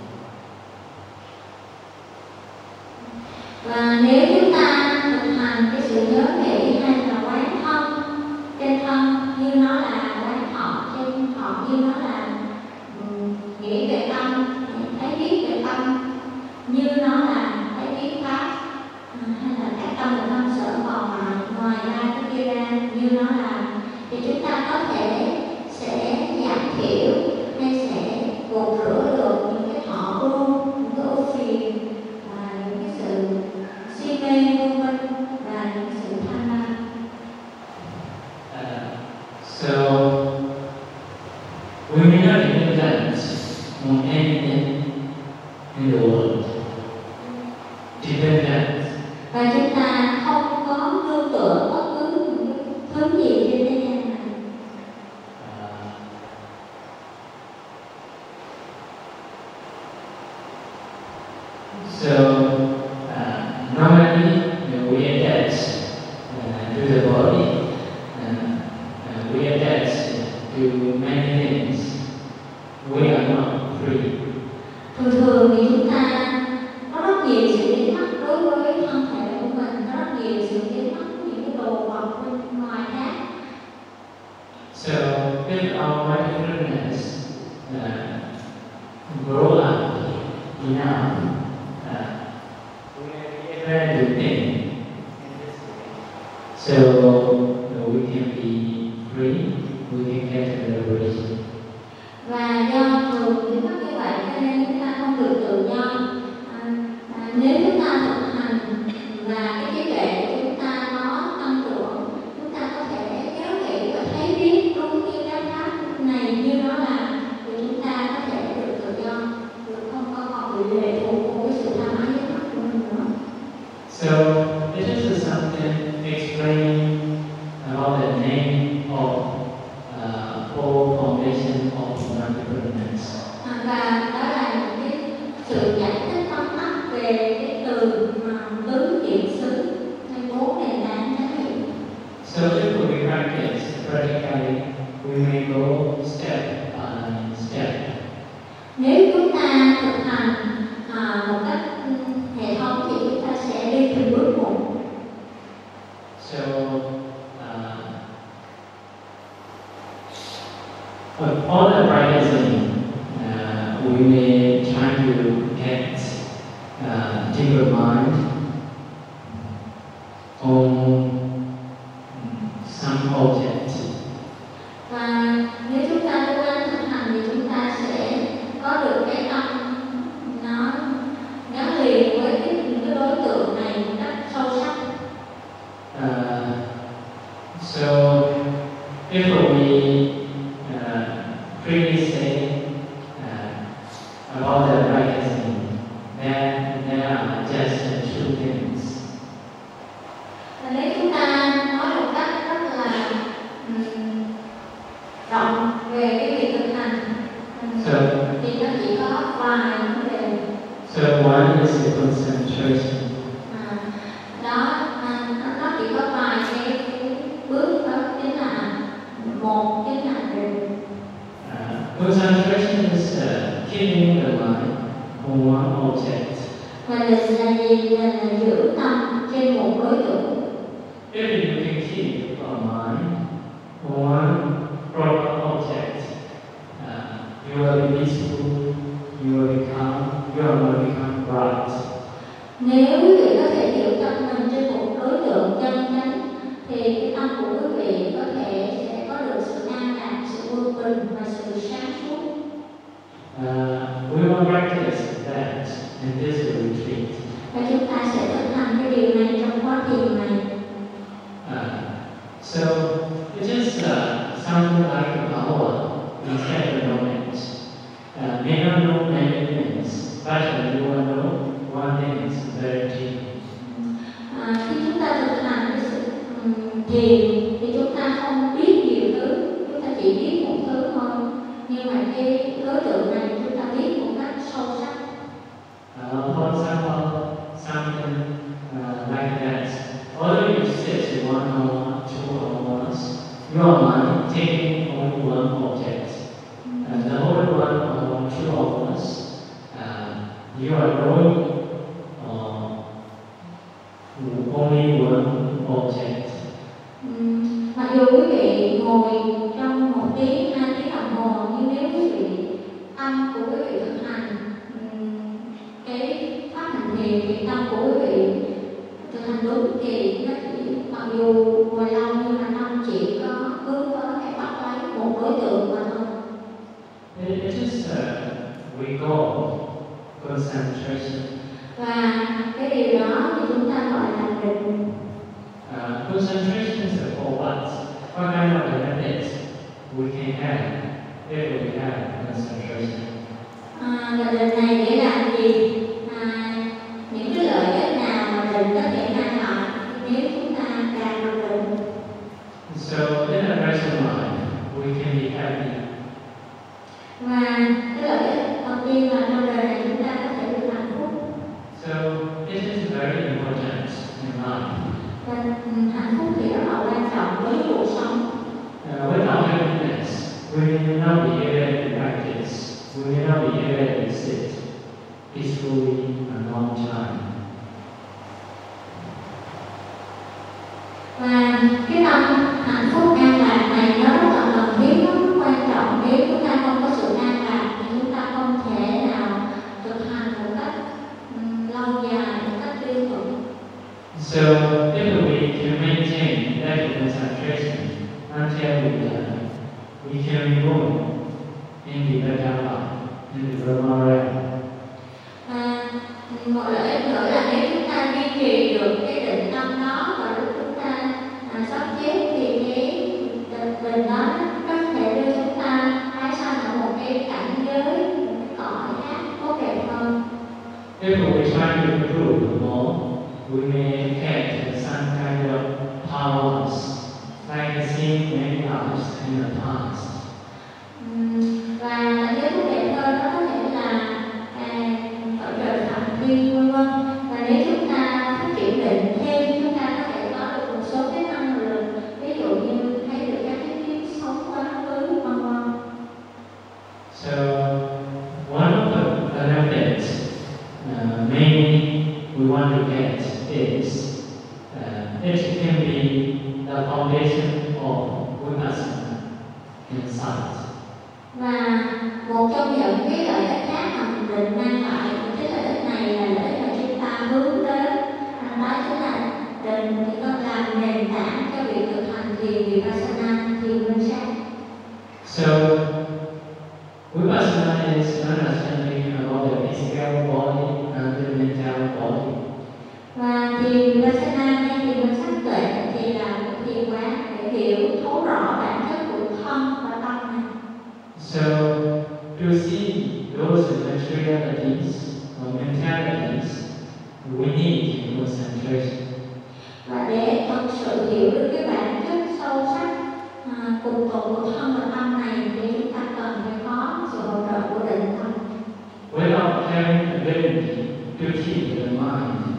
Và nếu chúng ta thực hành cái sự nhớ kỹ hay là quán thân, trên thân như nó là quán thọ, trên thọ như nó là um, nghĩ về tâm, thấy biết về tâm, như nó là thấy biết pháp, à, hay là các tâm và tâm sở còn lại, ngoài ra cái kia ra như nó là, thì chúng ta có thể sẽ giảm thiểu hay sẽ gột rửa được những cái thọ ưu, những cái ưu phiền và những cái sự si mê vô minh và những sự tham lam. Uh, so we may not depend on anything in the world. Dependent. Và chúng ta không có nương tựa bất cứ thứ gì trên thế gian này. Uh, so uh, normally you know, we attach uh, to the body, uh, uh, we attach to many things. We are not free. Thường thường thì chúng ta có rất nhiều sự dính mắc đối với thân thể của mình, có rất nhiều sự dính mắc những cái đồ vật bên ngoài khác. So if our mindfulness uh, grow up enough, uh, we are able to think in this way. So uh, we can be free, we can get to the liberation. Và do thường dính mắc như vậy cho nên chúng ta không được tự do. À, à, nếu chúng ta thực hành và cái trí tuệ của chúng ta nó tăng trưởng, chúng ta có thể nhớ kỹ và thấy biết đúng như các pháp này như nó là, thì chúng ta có thể được tự do, được không có còn bị lệ thuộc của cái sự tham ái dính mắc của mình nữa. So this is something explaining about the name of uh, four foundation of mindfulness. À, và đó là những cái sự giải thích tóm tắt về cái từ mà tứ niệm xứ hay bốn nền tảng chánh niệm. So if we practice practically, we may go step by step. Nếu chúng ta thực hành à, một cách hệ thống thì chúng ta sẽ đi từng bước một. So uh, all the practicing, uh, we may try to get uh, deeper mind on some object. Và nếu chúng ta cố gắng thực hành thì chúng ta sẽ có được cái tâm nó gắn liền với cái, những cái đối tượng này một cách sâu sắc. Uh, so if we uh, concentration. À, đó à, nó chỉ có vài cái, cái bước đó chính là một chính là định. Uh, concentration is uh, keeping the mind on one object. Và định là gì? Là, là giữ tâm trên một đối tượng. If you can keep your mind on one proper object, uh, you will be peaceful, you will become, you will become bright. Nếu quý vị có thể giữ tâm mình trên một đối tượng chân chánh, thì cái tâm của quý vị có thể sẽ có được sự an lạc, sự quân bình và sự sáng suốt. Uh, we will practice that in this retreat. Và chúng ta sẽ thực hành cái điều này trong quá thiền này. Uh, so it is uh, something like a power inside the moment. Uh, may not know many things, but you will know one thing is very deep. À, khi chúng ta thực hành cái sự um, thiền thì chúng ta không biết nhiều thứ, chúng ta chỉ biết một thứ thôi. Nhưng mà cái đối tượng này chúng ta biết một cách sâu sắc. Uh, for example, something uh, like that. Although you sit one hour, two hours, your mind taking only one object. And the whole one hour, two hours, uh, you are going uh, only one object. Um, mặc dù quý vị ngồi trong một tiếng, hai tiếng đồng hồ, nhưng nếu quý vị tâm của quý vị thực hành um, cái pháp hành thiền thì tâm của quý vị thực hành đúng thì nó chỉ mặc dù ngồi lâu nhưng mà tâm chỉ có hướng tới hay bắt lấy một đối tượng mà thôi. It, it is uh, we call concentration. Và cái điều đó thì chúng ta gọi là định. Uh, concentration is for what? What kind of benefits we can have if we have concentration? À, và định này để làm gì? À, những cái lợi ích nào mà định có thể mang lại nếu chúng ta càng được định? So in a present mind, we can be happy. Và cái lợi ích đầu tiên là trong đời này chúng ta có thể được hạnh phúc. So it is very important in life. Và hạnh phúc thì rất là quan trọng với cuộc sống. Uh, without happiness, we will not be able to practice. We will not be able to sit peacefully a long time. Và cái tâm hạnh phúc an lạc này nó rất là cần thiết, nó rất quan trọng. Nếu chúng ta không có sự an lạc thì chúng ta không thể nào thực hành một cách um, lâu dài, một cách liên tục. So if we can maintain that concentration until we die, we can remove in the Vedanta, in the Brahma realm. Và một lợi ích nữa là nếu chúng ta duy trì được cái định tâm đó và lúc chúng ta à, sắp chết thì cái định, định đó có thể đưa chúng ta tái sanh ở một cái cảnh giới, một cái cõi khác tốt đẹp hơn. If we try to improve more, we may get some kind of powers, like seeing many lives in the past. Uhm, và cảnh giới tốt đẹp hơn đó có thể là à, cõi trời thậm thiên vân vân. Và nếu chúng ta phát triển định thêm, chúng ta có thể có được một số cái năng lượng, ví dụ như thấy được các cái kiếp sống quá khứ vân vân. So one of the benefits uh, mainly we want to get is uh, it can be the foundation of vipassana insight. Và một trong những cái lợi ích khác mà mình định mang lại, cái lợi ích này là lợi ích mà chúng ta hướng đến, đó chính là định thì có làm nền tảng cho việc thực hành thiền vipassana, thiền minh sát. So vipassana is understanding about the physical body and the mental body. Và thiền vipassana hay thiền minh sát tuệ thì là một thiền quán để hiểu thấu rõ bản chất của thân và tâm này. So to see those materialities or mentalities, we need concentration. Và để thật sự hiểu được cái bản chất sâu sắc à, cùng tụng của thân và tâm này thì chúng ta cần phải có sự hỗ trợ của định tâm. Without having ability to keep the mind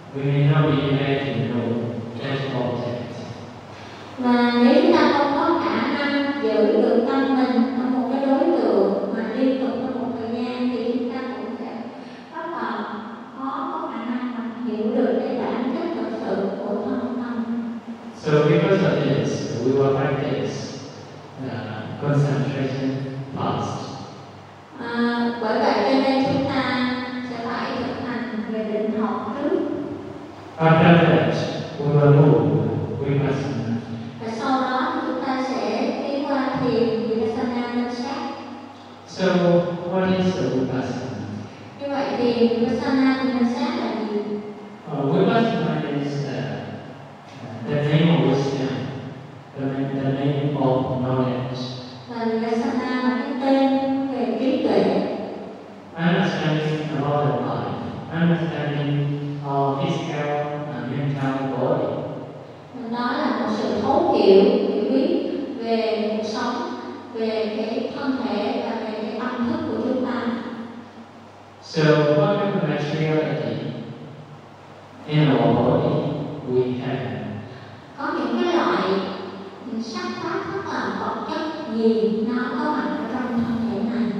we may not be able to know that object. Và nếu chúng ta không có khả năng giữ được tâm mình ở một cái đối tượng mà liên tục trong một thời gian thì chúng ta cũng sẽ rất là khó có khả năng mà hiểu được cái bản chất thực sự của thân tâm. So because of this, we will practice uh, concentration fast. À, bởi vậy cho nên chúng ta sẽ phải thực hành về định học trước. After that, we will move vipassana. Và sau đó thì chúng ta sẽ đi qua thiền vipassana minh sát. So what is the vipassana? Như vậy thì vipassana minh sát là gì? Uh, vipassana is uh, the name of wisdom, the, the name of knowledge. Và vipassana là cái tên về trí tuệ. Understanding about the life, understanding our physical and mental body. Đó là một sự thấu hiểu, hiểu biết về cuộc sống, về cái thân thể và về cái tâm thức của chúng ta. So what kind of materiality in our body we have? Có những cái loại sắc pháp rất là vật chất gì nó có mặt ở trong thân thể này.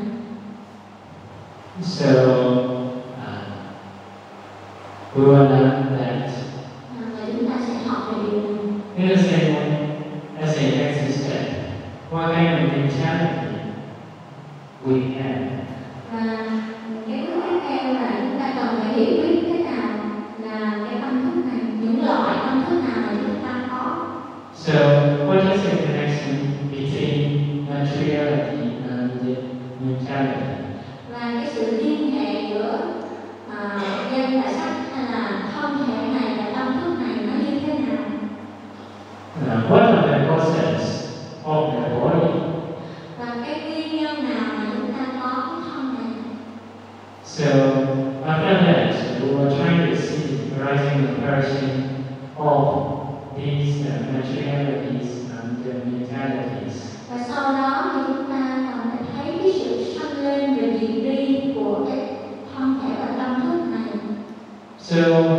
So uh, we will learn that Và chúng ta sẽ học về điều này. in the same way as a next step, what kind of mentality we have. Và cái bước tiếp theo là chúng ta cần phải hiểu biết thế nào là cái tâm thức này, những loại tâm thức nào mà chúng ta có. So what is the connection between materiality and mentality? Và cái sự liên hệ giữa uh, danh và sắc hay là thân thể này và tâm thức này nó như thế nào? Uh, what are the causes of the body? Và cái nguyên nhân nào mà chúng ta có cái thân này? So after that, we will try to see rising comparison of these uh, materialities and the mentalities. Và sau đó thì chúng ta còn phải thấy cái sự sanh lên về vị trí của cái thân thể và tâm thức này. So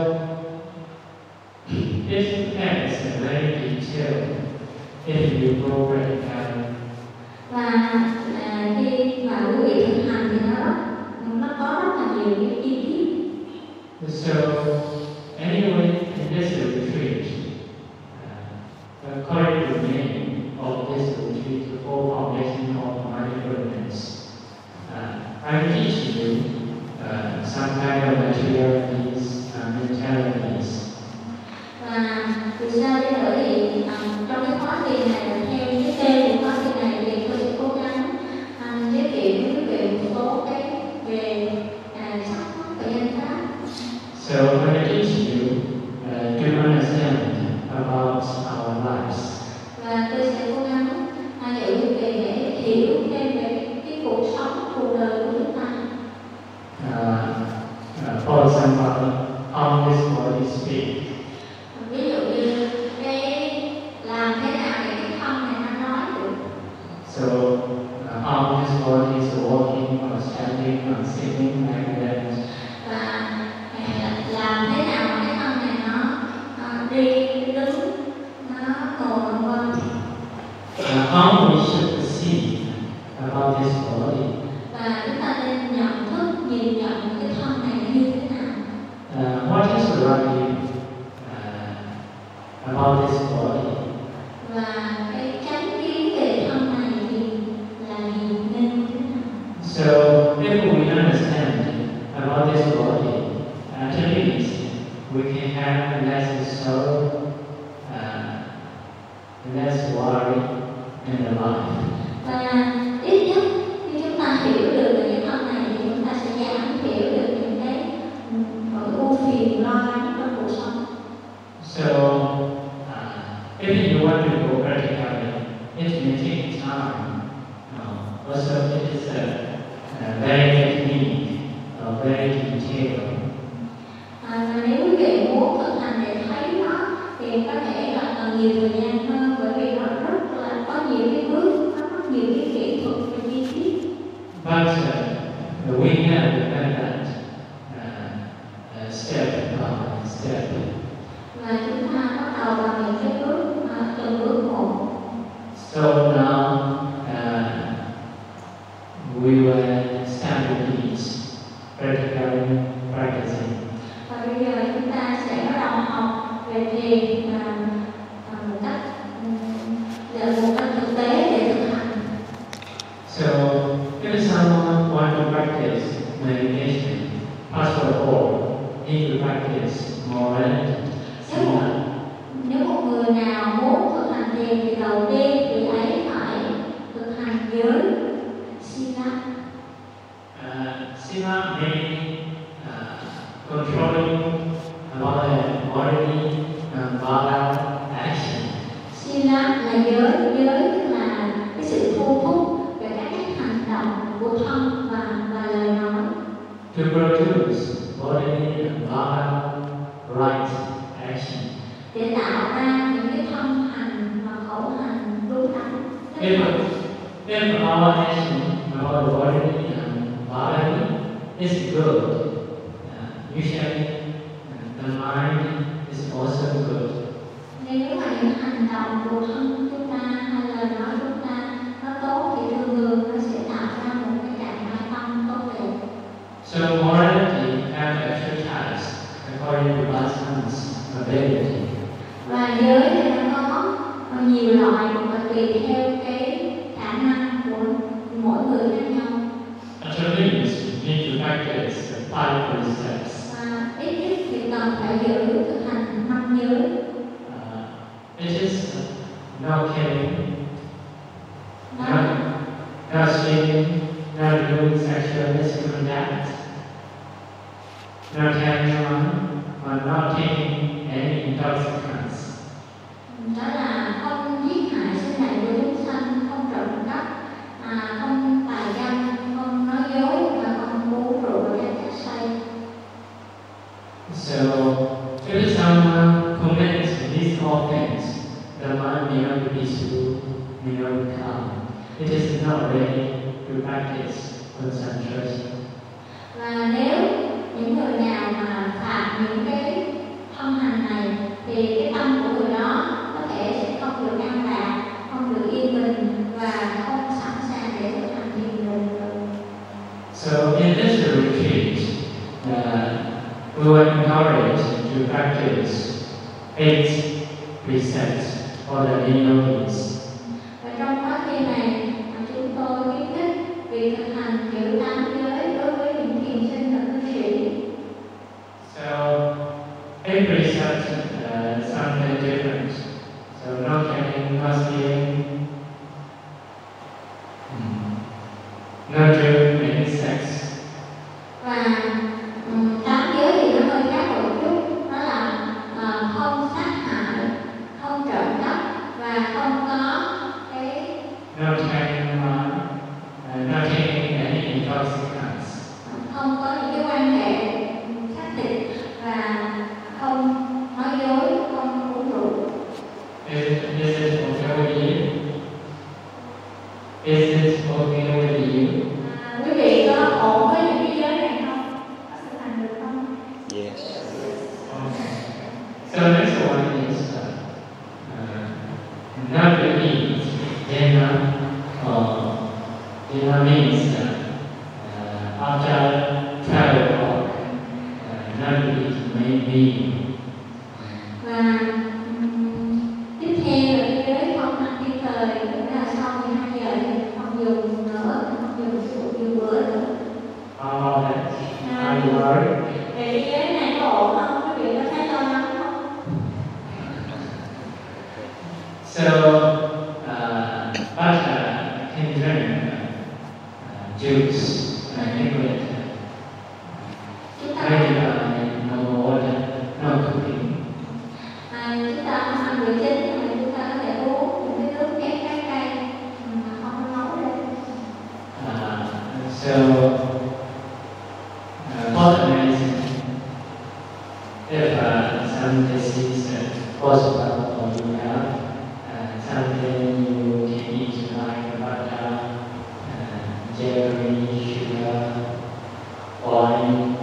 this depends on very detailed if you go very down. Và à, khi mà quý vị thực hành thì nó rất, nó có rất là nhiều cái chi tiết. So anyway, in this retreat, uh, according to the name of this retreat, the four foundation of mindfulness, uh, I teach you uh, some kind of materialities and mentalities. Và vì sao đi nữa thì à, trong cái khóa thiền này là theo cái tên của khóa thiền này thì tôi sẽ cố gắng à, giới thiệu với quý vị một số cái về à, sắc pháp và danh pháp. So when I teach you uh, to understand about our lives, Và tôi sẽ cố gắng à, dạy quý vị để hiểu thêm về cái, cái cuộc sống cuộc đời của chúng ta. uh, uh, for example, how this body speaks. Ví dụ như cái làm thế nào để cái thân này nó nói được. So uh, how this body is walking or standing or sitting like that. Và à, làm thế nào mà cái thân này nó à, đi đứng nó ngồi vân vân. Uh, how we should perceive about this body. Và chúng ta nên nhận thức nhìn nhận cái thân này nó như thế nào. Uh, what is the right view uh, about this body? Và cái chánh kiến về thân này thì là gì nên như thế nào. So if we understand about this body, at least we can have less sorrow, uh, less worry in the life. Và ít nhất khi chúng ta hiểu được về cái thân này thì chúng ta sẽ giảm thiểu được những cái nỗi ưu phiền lo lắng trong cuộc sống. So uh, if you want to go practically, it may take time. Uh, also, it is a, a very technique, uh, very detailed. À, và nếu quý vị muốn thực hành để thấy nó thì có thể là cần nhiều thời gian hơn, bởi vì nó rất là có nhiều cái bước, nó có nhiều cái kỹ thuật và chi tiết. But uh, we have to learn that uh, uh, step by step. morality. Nếu một, nếu một người nào muốn thực hành thiền thì đầu tiên thì ấy phải thực hành giới sila. Uh, sila means uh, controlling morality and moral action. Sila là giới, giới tức là cái sự thu hút về các cái hành động của thân và và lời nói. To produce bodily and moral right action. Để tạo ra những cái thân hành và khẩu hành đúng đắn. If, if our action, our bodily and morality is good, uh, usually uh, the mind is also good. Nếu mà những hành động của thân chúng ta hay lời nói chúng ta nó tốt thì thường thường nó sẽ tạo ra một cái trạng thái tâm tốt đẹp. So morality can exercise according to one's ability. Và giới thì nó có nhiều loại và tùy theo cái khả năng của mỗi người khác nhau. At least you need to practice the five precepts. Và ít nhất thì cần phải giữ thực hành năm giới. Uh, it is no killing, no, no sleeping, no doing sexual misconduct, no tantrum, or not taking any intoxicants. Đó là không giết hại sinh mạng của chúng sanh, không trộm cắp, à, không tà dâm, không nói dối và không uống rượu và các chất say. So, if someone commits these all things, the mind may not be peaceful, may not be calm. It is not ready to practice concentration. Và nếu những người nào mà phạm những cái thân hành này thì cái tâm của người đó có thể sẽ không được an lạc, không được yên bình và không sẵn sàng để thực hành thiền định được. So in this retreat, uh, we were encouraged to practice eight precepts for the yogis. Và trong khóa thiền này chúng tôi khuyến khích việc thực hành giữ tám giới đối với những thiền sinh và cư sĩ. So eight precepts uh, something different. So no killing, no stealing, no doing any sex. Và um, tám giới thì nó hơi khác một chút, đó là uh, không sát hại, không trộm cắp và không có cái No taking uh, uh, no taking any intoxicants. không có những cái quan hệ xác thịt và không nói dối, không uống rượu. Is, is it okay with you? Is it okay with you? À, quý vị có ổn với những cái giới này không? Có thực hành được không? Yes. Okay. So next one is uh, uh, not to eat dinner or dinner means uh, uh, after twelve o'clock, uh, not to eat maybe. Và um, tiếp theo là cái giới không ăn thiên thời, tức là sau mười hai giờ thì không dùng nữa, không dùng rượu nhiều bữa nữa. All that. Are you worried? Về cái giới này có ổn không? Quý vị có thấy lo lắng không? So, uh, but uh, can drink uh, juice and liquid. Chúng ta Regularly, no water, no cooking. à, chúng ta không ăn bữa chính nhưng mà chúng ta có thể uống những cái nước ép trái cây mà không nấu lên. Uh, so, uh, for the medicine, if uh, some disease uh, possible or you have uh, something you can eat like butter, uh, jelly, sugar, wine.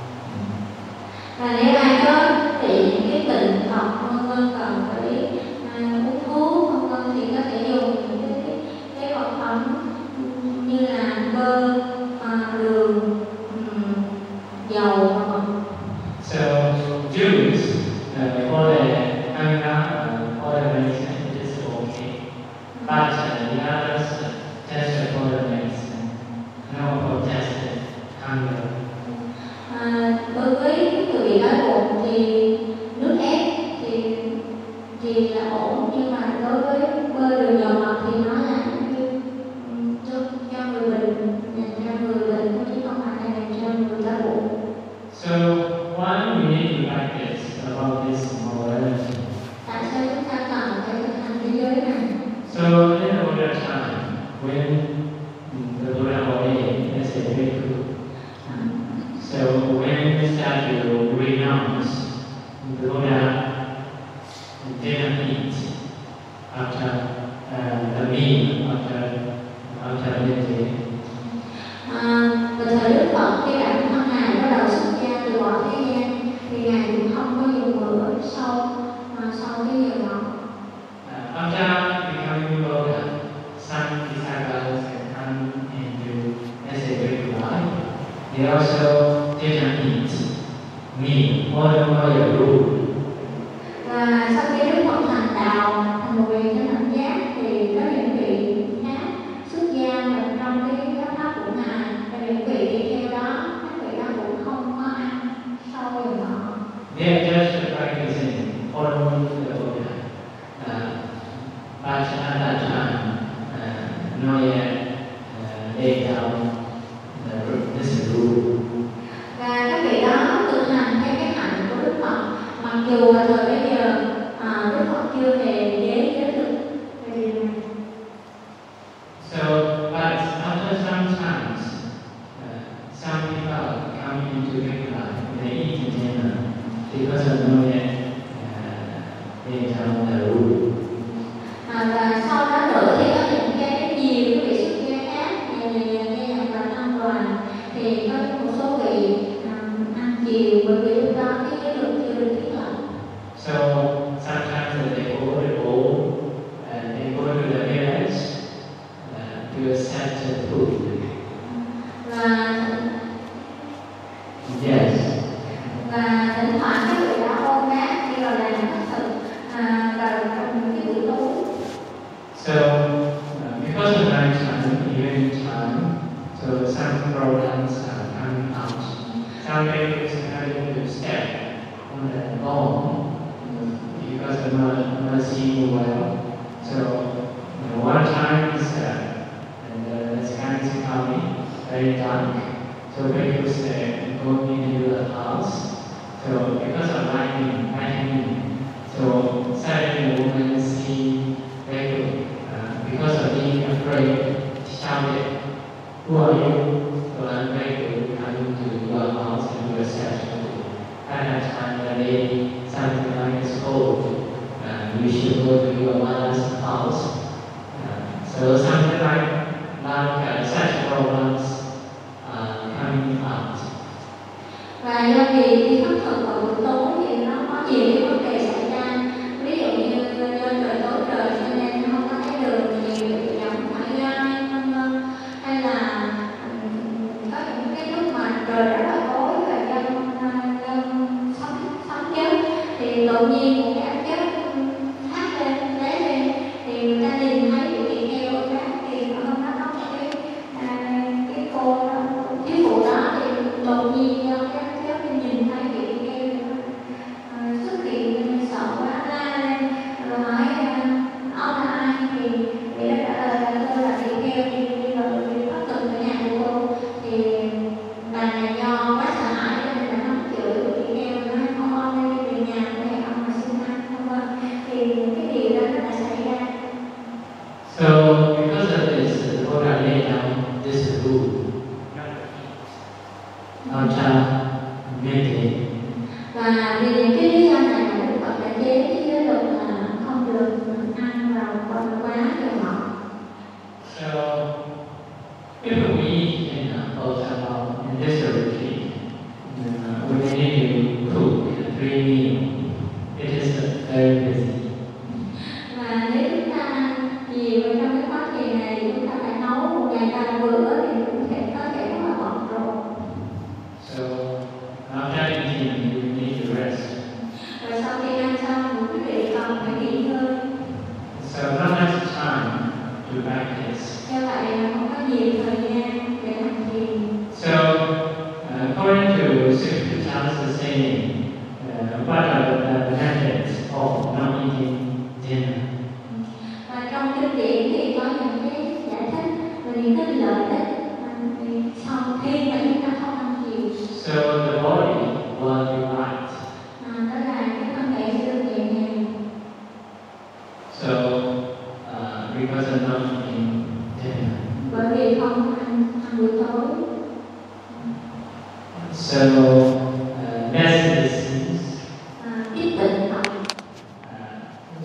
Và nếu ai có bị những cái bệnh tật vân vân cần phải à, uống thuốc vân vân thì có thể dùng những cái cái vật phẩm như là bơ, à, đường, um, dầu hoặc So juice uh, for the hunger, uh, for the medicine, it is okay. But uh, the others, uh, just for the medicine, no for just hunger. didn't eat after uh, the meal, after after midday. À, và thời Đức Phật khi bản thân Ngài bắt đầu xuất gia từ bỏ thế gian thì Ngài cũng không có dùng bữa sau mà sau cái giờ đó. Uh, after becoming Buddha, some disciples had come into as a great life. They also didn't eat meat or the rule. Và sau khi Đức Phật thành đạo, thành một vị chánh đẳng giác thì có những vị khác xuất gia và trong cái giáo pháp của Ngài và những vị đi theo đó, các vị đó cũng không có ăn sau giờ đó. They are just practicing following the Buddha. Uh, but at that time, uh, not yet uh, laid down the, this rule. Và các vị đó thực hành theo cái hạnh của Đức Phật, mặc dù là thời bây giờ à, Đức Phật chưa hề chế giới được về điều này. So, but after some times, uh, some people come into regular life, they eat dinner because of not yet uh, laid down the rule. À, và sau đó nữa thì có những cái nhiều cái vị xuất gia khác nhà nhà nhà nhà và tăng đoàn thì có một số vị um, ăn chiều bởi vì lúc đó cái giới luật chưa được thiết lập. So sometimes they go to the bowl and they go to the village uh, to accept the food. Và Yes. và thỉnh thoảng các vị đã ôm bát đi vào làm hết thực à, vào trong những cái buổi tối. So uh, because of night time, evening time, so some problems are coming out. Some babies are having to step on the bone because of not, not seeing well. So you know, one time is uh, and uh, the sky is coming very dark. So babies uh, go into the house. So because of lightning, lightning, so suddenly the woman see baby. Because of being afraid, shouted, "Who are you?" So I'm very good coming to your house and your session. At that time, the lady, something like this cold, uh, you should go to your mother's house. Uh, so something like, like uh, such problems uh, coming out. Và do vì khi pháp thực vào buổi tối thì nó có nhiều cái vấn đề xảy ra, ví dụ như do trời tối trời cho nên không có thấy đường, nhiều bị giống phải gai vân vân, hay là um, có những cái lúc mà trời rất là tối và dân dân sống sống chết thì tự nhiên một cái ánh chớp thắt lên lóe lên thì người ta nhìn thấy bị bị heo ở đó thì hôm đó có một cái à, cái cô thiếu phụ đó thì đột nhiên do cái ánh chớp thì nhìn thấy bị heo à, xuất hiện sợ quá la lên rồi hỏi ông là ai thì bị đã trả lời là tôi là bị heo đi đi vào đi phát từng ở nhà của cô thì bà này do quá sợ hãi cho nên là nó chửi bị heo nói không ông đi về nhà của mẹ ông mà xin ăn không vâng thì cái điều đó nó đã xảy ra. So because of this, the Buddha laid down this rule. After midday. Và vì những cái lý do này mà Đức Phật đã chế cái giới luật là không được ăn vào quá quá giờ ngọ. So if we eat in uh, example, in this retreat, uh, we need to cook three meals. It is uh, very busy. Và nếu chúng ta ăn nhiều ở trong cái quá trình này thì chúng ta phải nấu một ngày ba bữa thì cũng sẽ có thể rất là bận rộn. So after eating, you need to rest. Và sau khi ăn xong thì quý vị cần phải nghỉ ngơi. So not much time to practice. Do vậy là không có nhiều thời gian để hành thiền. So uh, according to Sri Charles' saying, uh, what are the benefits of not eating dinner? Và trong kinh điển thì có những cái giải thích về những cái lợi ích sau khi mà chúng ta không ăn nhiều. So the body will be light. À, đó là cái thân thể sẽ được nhẹ nhàng. So uh, because of not eating dinner. Bởi vì không ăn ăn buổi tối. So uh, less disease, À, ít bệnh tật. uh,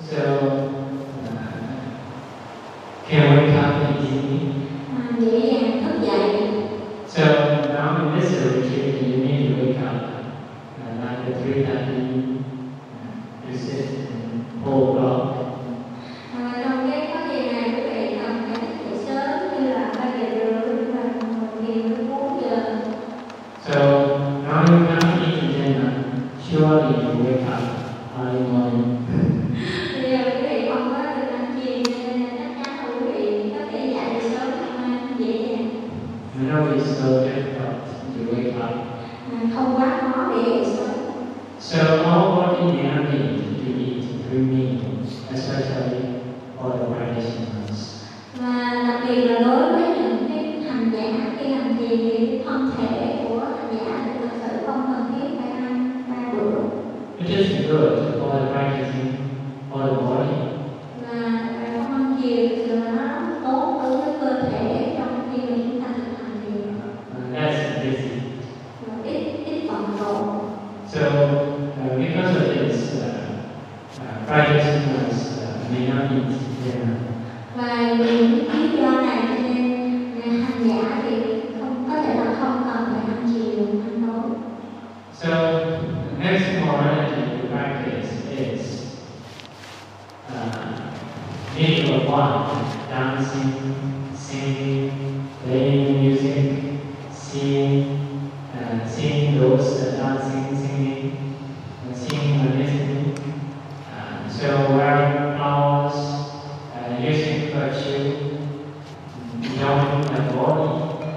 sit and hold block. À, trong cái quá trình này quý vị cần phải thức dậy sớm như là ba giờ rưỡi và ngồi thiền đến bốn giờ. So now you have eaten dinner. Surely you wake up early morning. Bây giờ quý vị không có được ăn chiên nên chắc chắn là quý vị có thể dậy được sớm hơn dễ dàng. I know it's so difficult to wake up. À, không quá khó để dậy sớm. So all ordinary need to eat three meals, especially for the practitioners. Và đặc biệt là đối với những cái hành giả khi hành thiền thì cái thân thể của hành giả thì thực sự không cần thiết phải ăn ba bữa. It is good for the practicing for the body. Và à, không ăn chiều thực sự là nó rất tốt đối với cơ thể trong khi mà chúng ta thực hành thiền. Uh, that's busy. Và ít ít bận rộn. So uh, because of this, uh, uh, practitioners uh, may not eat dinner. Và vì lý do này cho nên hành giả thì không có thể là không cần phải ăn chiều ăn tối. So the next morality to practice is uh, need of one, dancing, singing, playing music, seeing, uh, seeing those uh, dancing, singing, and seeing and listening. Uh, so wearing flowers, uh, using virtue, enjoying the body,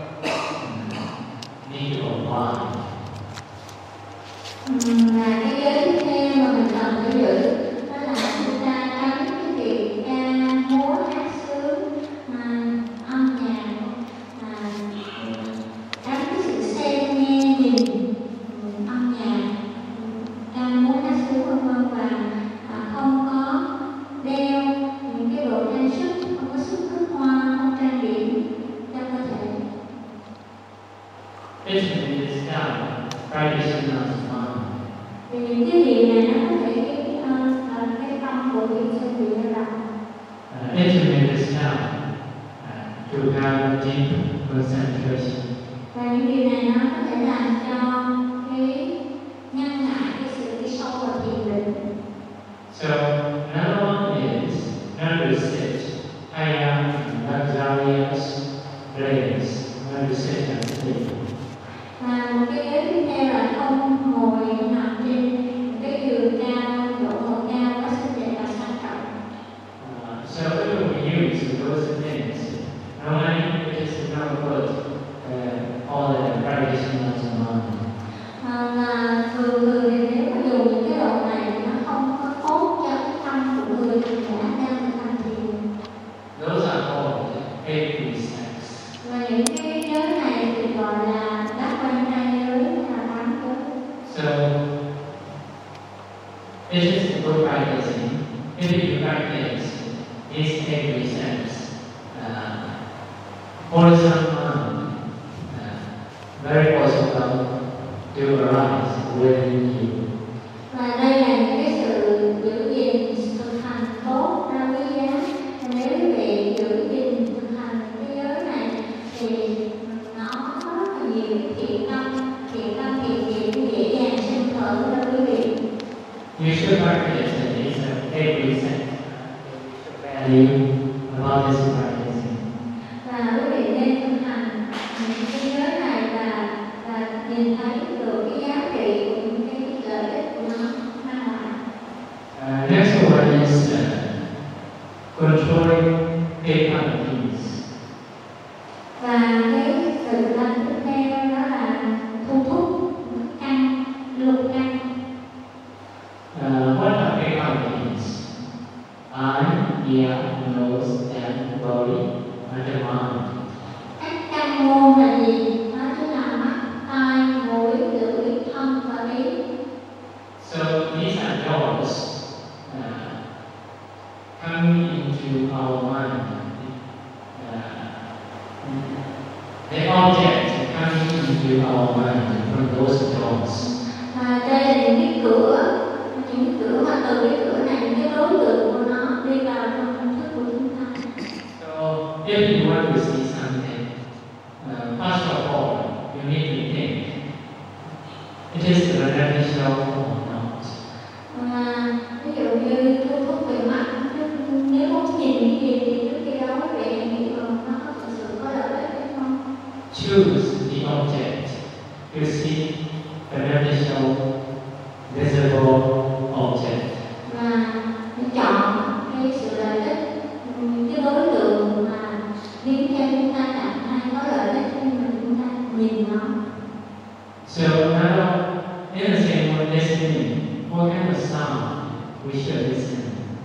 um, need of one. Và cái giới tiếp theo mà mình cần phải giữ đó là chúng ta tránh cái việc ca múa hát sướng mà âm nhạc, mà tránh cái sự xem nghe nhìn âm nhạc, ca múa hát sướng vân vân và à, không có đeo những cái đồ trang sức, không có sức nước hoa, không trang điểm cho cơ thể. This is done, practitioners mind. Vì những cái điều này nó có thể cái uh, cái tâm của vị sư bị lay động. Uh, intimate is done uh, to have deep concentration. Và những điều này nó có thể làm cho cái ngăn ngại cái sự đi sâu vào thiền định. So another one is not to sit high up in luxurious place, not to sit and sleep. Và một cái giới tiếp theo là không ngồi nằm trên cái giường cao, độ ngồi cao có xinh đẹp và sang trọng. Uh, so if we use those things, normally it is not good uh, all the practitioners mind. À, là thường thường thì nếu mà dùng những cái đồ này thì nó không có tốt cho cái tâm của người hành giả đang thực hành thiền. Those are called eight precepts. Và những cái giới này thì gọi là các quan trai giới là tám giới. So it is good practicing. If you practice these eight precepts, uh, wholesome mind, uh, very possible to arise within you. Và đây là những cái sự giữ gìn thực hành tốt ra quý giá. Nếu quý vị giữ gìn thực hành cái giới này thì nó có rất là nhiều thiện tâm, thiện tâm thiện nghiệp dễ dàng sinh khởi cho quý vị. You should practice these eight precepts. Value about this practicing. Và quý vị nên thực hành những cái giới này và và nhìn thấy được cái giá trị của những cái lợi ích của nó mang lại. Uh, next one is uh, controlling eight qualities. Và cái sự làm tiếp theo đó là thu thúc căn, lục căn. Uh, what are eight qualities? Eye, ear, nose, and body, and the mind. Các căn môn là gì? Đó chính là mắt, tai, mũi, lưỡi, thân và ý. So these are doors uh, coming into our mind. Uh, the objects coming into our mind from those doors. Và đây là những cái cửa, những cái cửa mà từ cái cửa này, những cái đối tượng của nó đi vào trong tâm thức của chúng ta. So if you want to see something, uh, first of all, you need to think. It is beneficial or not. Và ví we should listen.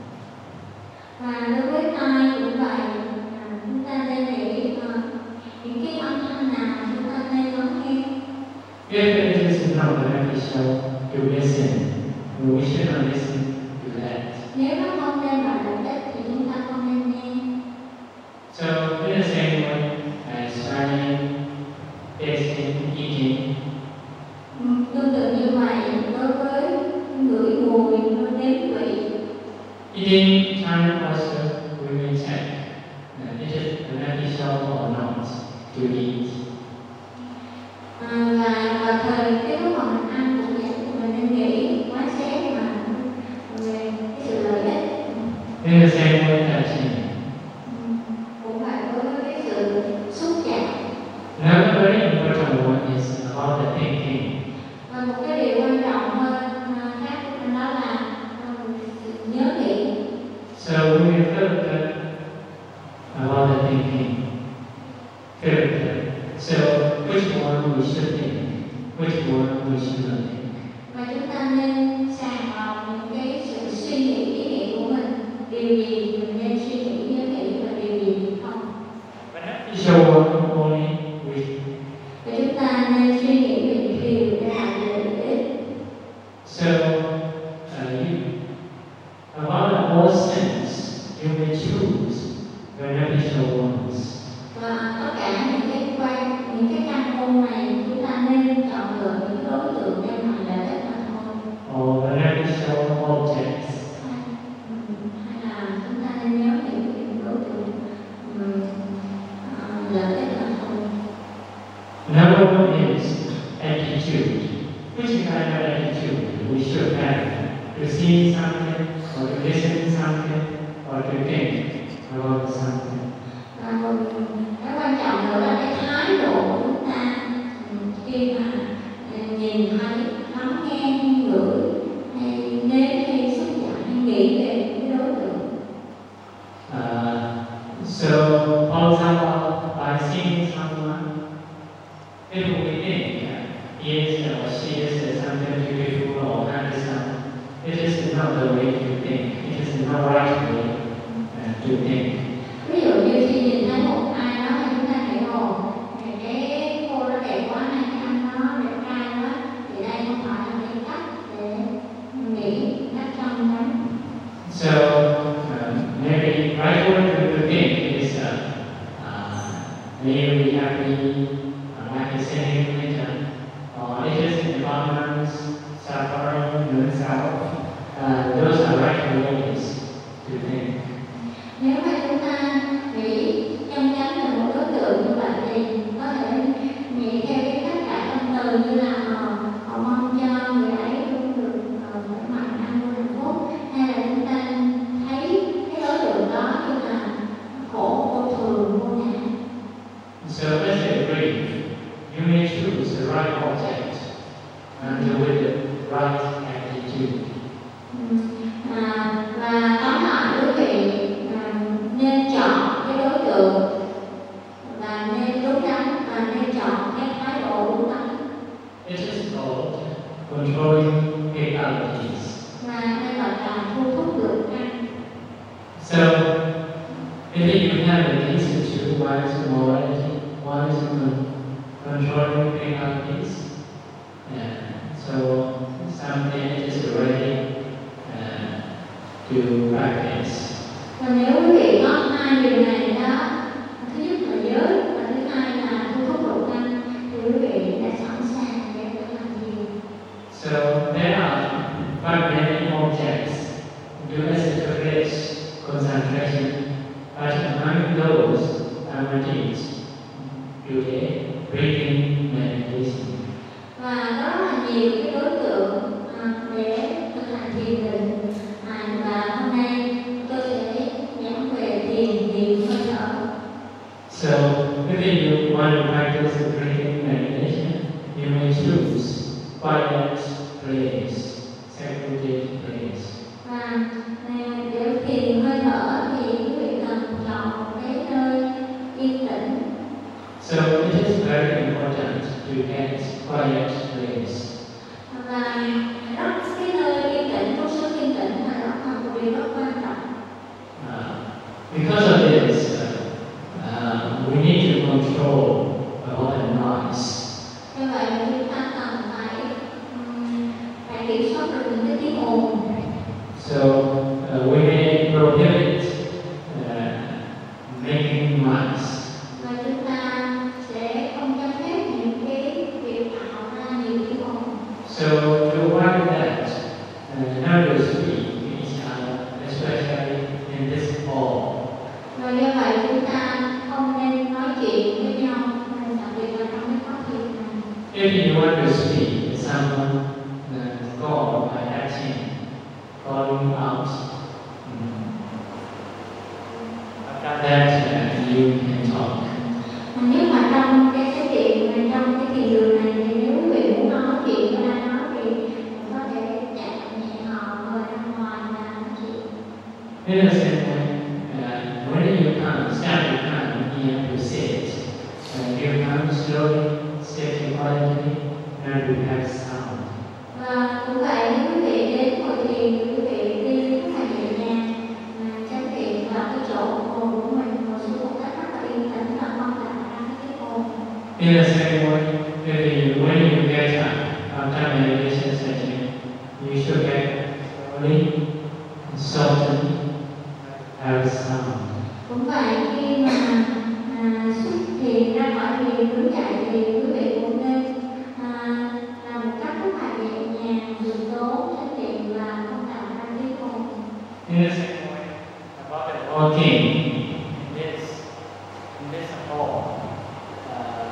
Và đối với tai cũng vậy, à, chúng ta nên để uh, những cái âm thanh nào chúng ta nên lắng nghe. If it is not beneficial to listen, we should not listen to that. Nếu nó không đem lại lợi ích thì chúng ta không nên nghe. So in the same way as smelling, tasting, eating, Tương tự như vậy đối với ngửi mùi, nếm vị. eating time also we may check uh, it is beneficial or not to eat. À, và và thời cái lúc mà mình ăn cũng vậy, mình nên nghĩ quán xét mà về cái sự lợi ích. In the same way touching. Cũng vậy đối với cái sự xúc chạm. Another very important one is about the thinking. Và một cái điều quan trọng hơn à, khác đó là à, sự nhớ nghĩ. So we will filter about the thinking. Filter. So which one we should think, which one we should not think. Và chúng ta nên sàng lọc những cái sự suy nghĩ, ý nghĩ của mình. Điều gì mình nên suy nghĩ, nhớ nghĩ và điều gì thì không. So only we. Và chúng ta nên suy nghĩ về những điều để làm lợi ích. So uh, you, about all sins, you may choose beneficial ones. Và tất cả những cái quan, những cái căn môn này chúng ta nên chọn lựa những đối tượng đem lại lợi ích mà thôi. Or beneficial objects. Hay, hay là chúng ta nên nhớ những cái đối tượng um, uh, lợi ích mà thôi. Another one is attitude. Which kind of attitude we should have to see something, or to listen to something, or to think about something. Và một cái quan trọng nữa là cái thái độ của chúng ta khi mà nhìn thấy, lắng nghe, ngửi, hay nếm, hay xúc chạm, hay nghĩ về cái đối tượng. Uh, so, for example, by seeing someone, if we think uh, he is or she is something beautiful or handsome, it is not the way to think. It is not right way uh, to think. Ví dụ như khi nhìn thấy một ai đó thì chúng ta nghĩ ồ, cái cô đó đẹp quá, hay cái anh đó đẹp trai quá, thì đây không phải là cái cách để nghĩ cách trong đó. So uh, maybe right way to think is uh, uh, maybe happy, uh, happy singing later, or it is environment, suffering, doing self. Uh, those are right ways to think. Nếu mà chúng ta nghĩ chân chắn về một đối tượng như vậy thì có thể nghĩ theo cái cách cả tâm từ như là họ, họ mong cho người ấy luôn được uh, khỏe mạnh, an vui, hạnh phúc, hay là chúng ta thấy cái đối tượng đó như là khổ, vô thường, vô ngã. So let's say brief. You may choose the right object and with the right attitude. À, và tóm lại quý vị à, nên chọn cái đối tượng và nên đúng đắn và nên chọn cái thái độ đúng đắn. It is called controlling realities. Và đây gọi là thu hút được năng. So, if you have a institute, one is morality, one is controlling realities. Yeah. So, something is ready uh, to practice. Và nếu quý vị có hai điều này đó, thứ nhất là giới và thứ hai là thu hút độ năng, thì quý vị đã sẵn sàng để được làm gì. So, there are quite many objects to establish concentration, but among those are meditation, today, breathing, meditation. Và có rất là nhiều cái đối tượng à, để thực hành thiền định. À, và hôm nay tôi sẽ giảng về thiền niệm hơi thở. So, if you want to practice the breathing meditation, you may choose quiet place, secluded place. Và à, để thiền hơi thở thì quý vị cần chọn một cái nơi yên tĩnh. So, it is very important to get quiet place. Và rất cái nơi yên tĩnh, có sức yên tĩnh là rất uh, we may prohibit uh, making marks. Và chúng ta sẽ không cho phép những cái việc tạo ra nhiều tiếng ồn. So to avoid that, uh, not to speak to each other, especially in this hall. Và do vậy chúng ta không nên nói chuyện với nhau, đặc biệt là trong cái khóa thiền này. If you want to speak to someone, uh, go by action, calling out. Mm. After that, uh, you can talk. Nếu mà trong cái cái thiền, trong cái thiền đường này thì nếu quý vị muốn nói chuyện với ai đó thì có thể chạm nhẹ họ rồi ra ngoài và nói chuyện. In the same way, uh, when you come, start to come here to sit, uh, you come slowly, sitting quietly, and you have sound. Và cũng vậy, nếu quý vị đến ngồi thiền thì quý vị đi rất là nhẹ nhàng, chánh thiện vào cái chỗ ngồi của mình, ngồi xuống một cách rất là yên tĩnh và không tạo ra cái tiếng ồn. In the same way, if you, when you get up after meditation session, you should get slowly, softly, have sound. Cũng vậy, khi mà à, xuất thiền ra khỏi thiền đứng dậy thì quý vị cũng nên à, làm một cách rất là nhẹ nhàng, từ tốn, chánh thiện và không tạo ra tiếng ồn. In the same way, about the walking in this, in this hall, uh,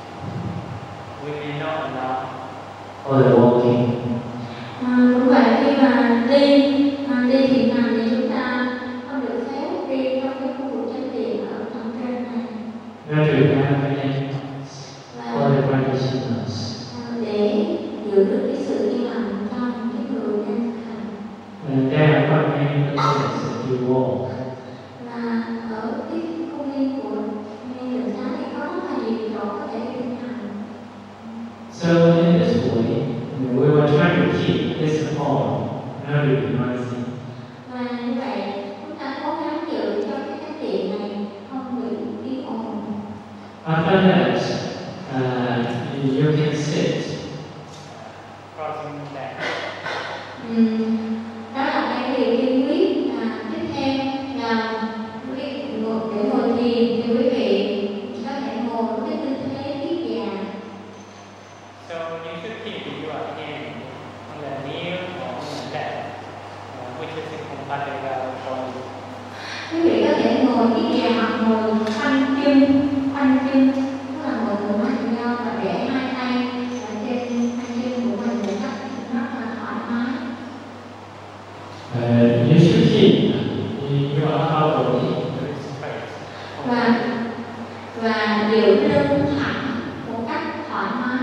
we may not allow for the walking. À, cũng vậy, khi mà đi à, đi thiền hành thì chúng ta không được phép đi trong cái khu vực chánh thiện ở tầng trên này. Not to have any for the practitioners. À, để giữ được cái sự yên lặng cho những cái người đang thực hành. And there are not many places that you walk. Và ở cái công viên của ngay đường xá thì có rất là nhiều chỗ có thể đi hành. So in this way, we will try to keep this hall not to be noisy. Và như vậy chúng ta cố gắng giữ cho cái chánh thiện này không bị tiếng ồn. After that, uh, you can sit, crossing the back. Ừm, đó là cái điều tiên quyết. À, tiếp theo là quý vị ngồi để ngồi thiền thì quý vị có thể ngồi với cái tư thế viết già. So you should keep your hand on the knee or on the left, uh, which is compatible for you. Quý vị có thể ngồi viết già hoặc ngồi khoanh chân, khoanh chân, tức là ngồi ngửa mặt nhau và để hai tay ở trên hai chân của mình một cách rất là thoải mái. Uh, you should keep your upper body very straight. và và giữ lưng thẳng một cách thoải mái.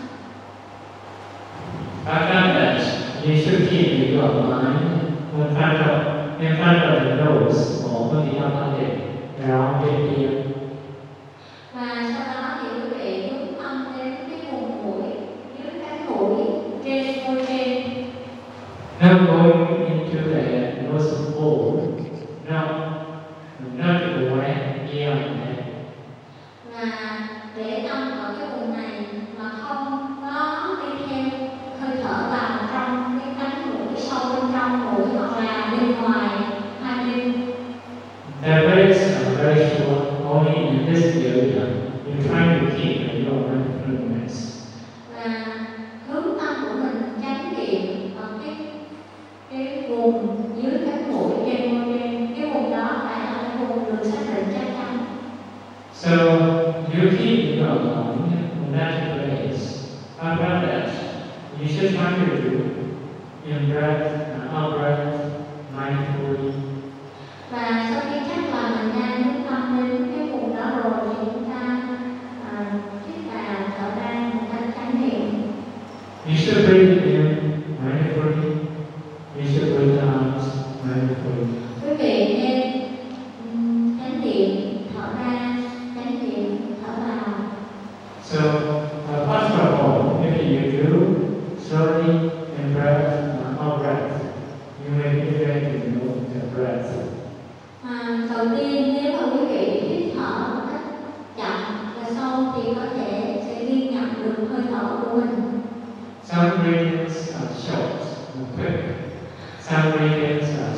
After that, you should keep your mind in front of, in front of the nose or on the upper lip, around the ear. Và sau đó thì quý vị hướng tâm đến cái vùng mũi, dưới cái mũi, trên môi trên. Now going into the nose hole. Now, not aware ear and head. Và để tâm ở cái vùng này mà không có đi theo hơi thở vào trong cái cánh mũi, sâu bên trong mũi hoặc là bên ngoài hai bên. The breaths are very short, only in this area. You try to keep your mindfulness. Và hướng tâm của mình chánh niệm ở cái cái vùng dưới cái mũi trên môi trên, cái vùng đó phải là cái vùng được xác định chắc chắn. So you keep your mind in that place. After that, you should try to do in breath and out breath mindfully. Và sau khi chắc là mình đang hướng tâm đến cái vùng đó rồi thì chúng ta à, hít vào thở ra một cách chánh niệm. You should breathe in mindfully. You should breathe out mindfully. Quý vị nên um, chánh niệm thở ra, chánh niệm thở vào. So, uh, first of all, if you do slowly in breath and out breath, you may be able to know the breath. À, đầu tiên nếu mà quý vị hít thở một cách chậm và sâu thì có thể sẽ ghi nhận được hơi thở của mình. Some breathings are short and quick. Some breathings are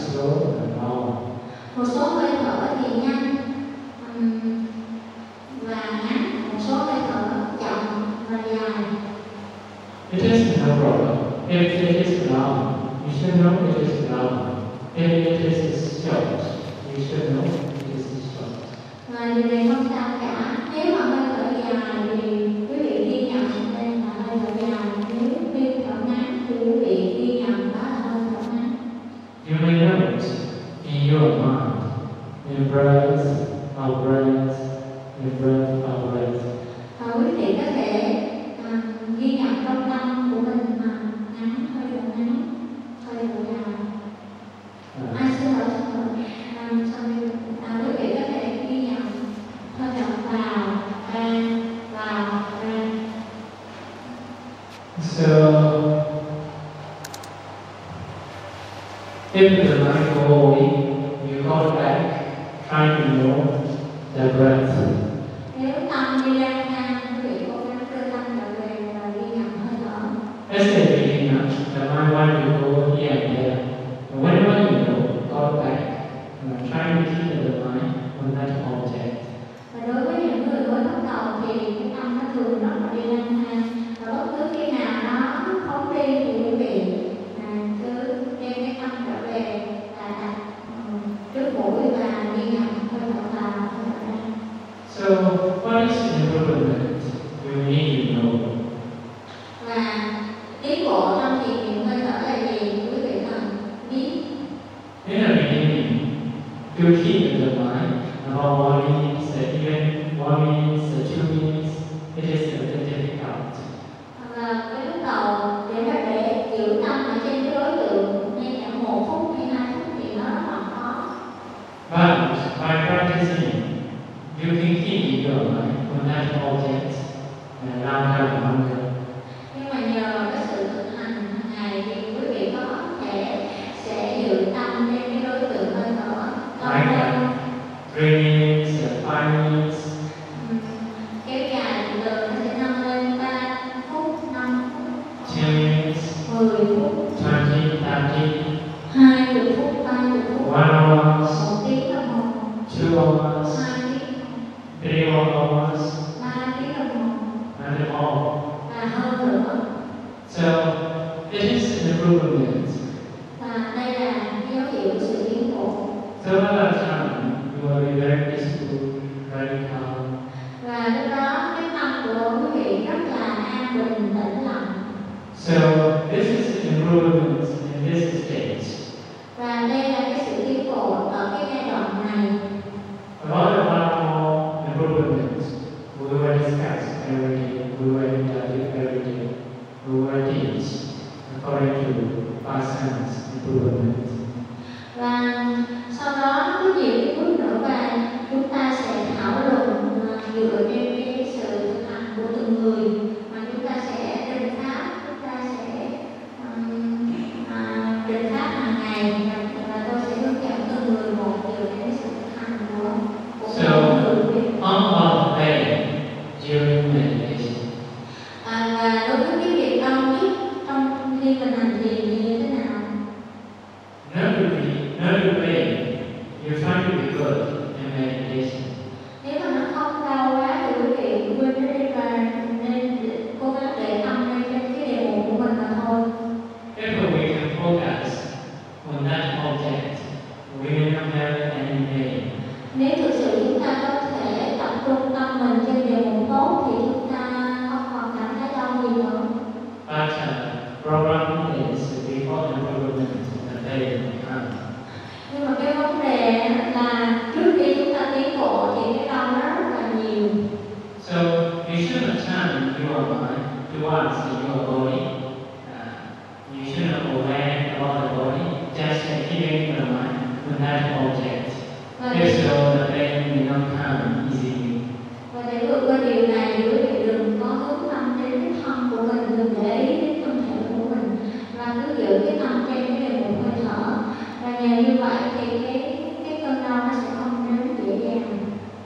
it is short. You should know it is short. Và điều này không sao cả. Nếu mà hơi thở dài thì quý vị ghi nhận đây là hơi thở dài. Nếu hơi thở ngắn thì quý vị ghi nhận đó là hơi thở ngắn. You may note in your mind, in breath, out breath, in breath, out breath. Và quý vị có thể à, ghi nhận trong tâm của mình mà ngắn, hơi thở ngắn, hơi thở dài. Uh, Ai xin lỗi, xin lỗi. À, sorry. À, quý vị có thể ghi nhận hơi thở vào, ra, vào, ra. So, if the mind go away, you call back, try to know the breath. Nếu tâm đi lang thang, quý vị cố gắng đưa tâm trở về và ghi nhận hơi thở. As a beginner, the mind wants to go here and there. And whenever you know, call back, and try to keep the mind on that object. Và đối với những người mới bắt đầu thì cái tâm nó thường rất là đi lang thang. Và bất cứ khi nào nó phóng đi thì quý vị à, cứ đem cái tâm trở về và đặt um, trước mũi và ghi nhận hơi thở vào, hơi thở ra. So, what is improvement? You need to know. Và tiến bộ trong thiền niệm hơi thở là gì? Quý vị cần biết. In the beginning, you keep the mind about one minute, even one minute, two minutes. It is a bit difficult. Và cái lúc đầu để mà để giữ tâm ở trên cái đối tượng ngay cả một phút hay hai phút thì nó rất là khó. But by practicing, you can keep your mind on that object and longer and longer. Nhưng mà nhờ cái sự thực hành hàng ngày thì quý vị có thể sẽ giữ tâm trên cái đối tượng hơi thở lâu Like hơn. that. Three minutes, five minutes, Ừm, kéo dài từ từ nó sẽ nâng lên ba phút, năm phút, ten minutes, mười phút, twenty, thirty, hai mươi phút, ba mươi phút, one hour, một tiếng đồng hồ, two hours, hai tiếng, three hours, ba tiếng đồng hồ and more. và hơn nữa. So, it is improvement. Và đây là dấu hiệu của sự tiến bộ. So, at that time, you will be very peaceful, very calm. Và lúc đó cái tâm của quý vị rất là an bình, tĩnh lặng. So, this is improvement in this stage. Và đây là cái sự tiến bộ ở cái giai đoạn này. About the powerful improvement, we will discuss every day, we will study every day, we will teach according to Pasan's improvement. Và sau đó nó có nhiều cái bước nữa và chúng ta sẽ thảo luận à, dựa trên cái sự thực hành của từng người mà chúng ta sẽ định pháp, chúng ta sẽ um, à, định pháp hàng ngày và, và tôi sẽ hướng dẫn từng người một dựa trên cái sự thực hành của của So, từng người. on our day during meditation, À, và đối với cái việc cao nhất trong khi mình hành thiền thì như thế nào? not to be, not to pay, you try to be good in meditation. Nếu mà nó không đau quá thì quý vị quên nó đi và nên cố gắng để tâm lên trên cái đề mục của mình mà thôi. If we can focus on that object, we will not have any pain. Nếu thực sự chúng ta có thể tập trung tâm mình trên đề mục tốt thì chúng ta không còn cảm thấy đau gì nữa. But uh, problem is before improvement, the pain will come. Nhưng mà cái vấn đề là trước khi chúng ta tiến bộ thì cái đau nó rất là nhiều. So you should turn your mind towards your body. Uh, you should not aware about the body, just keeping the mind on that object. Và If để, so, the pain will not come easily. và để vượt qua điều này thì quý vị đừng có hướng tâm đến cái thân của mình, đừng để ý đến thân thể của mình và cứ giữ cái tâm trên cái đề mục hơi thở. Và nhờ như vậy thì cái cái cơn đau nó sẽ không đến dễ dàng.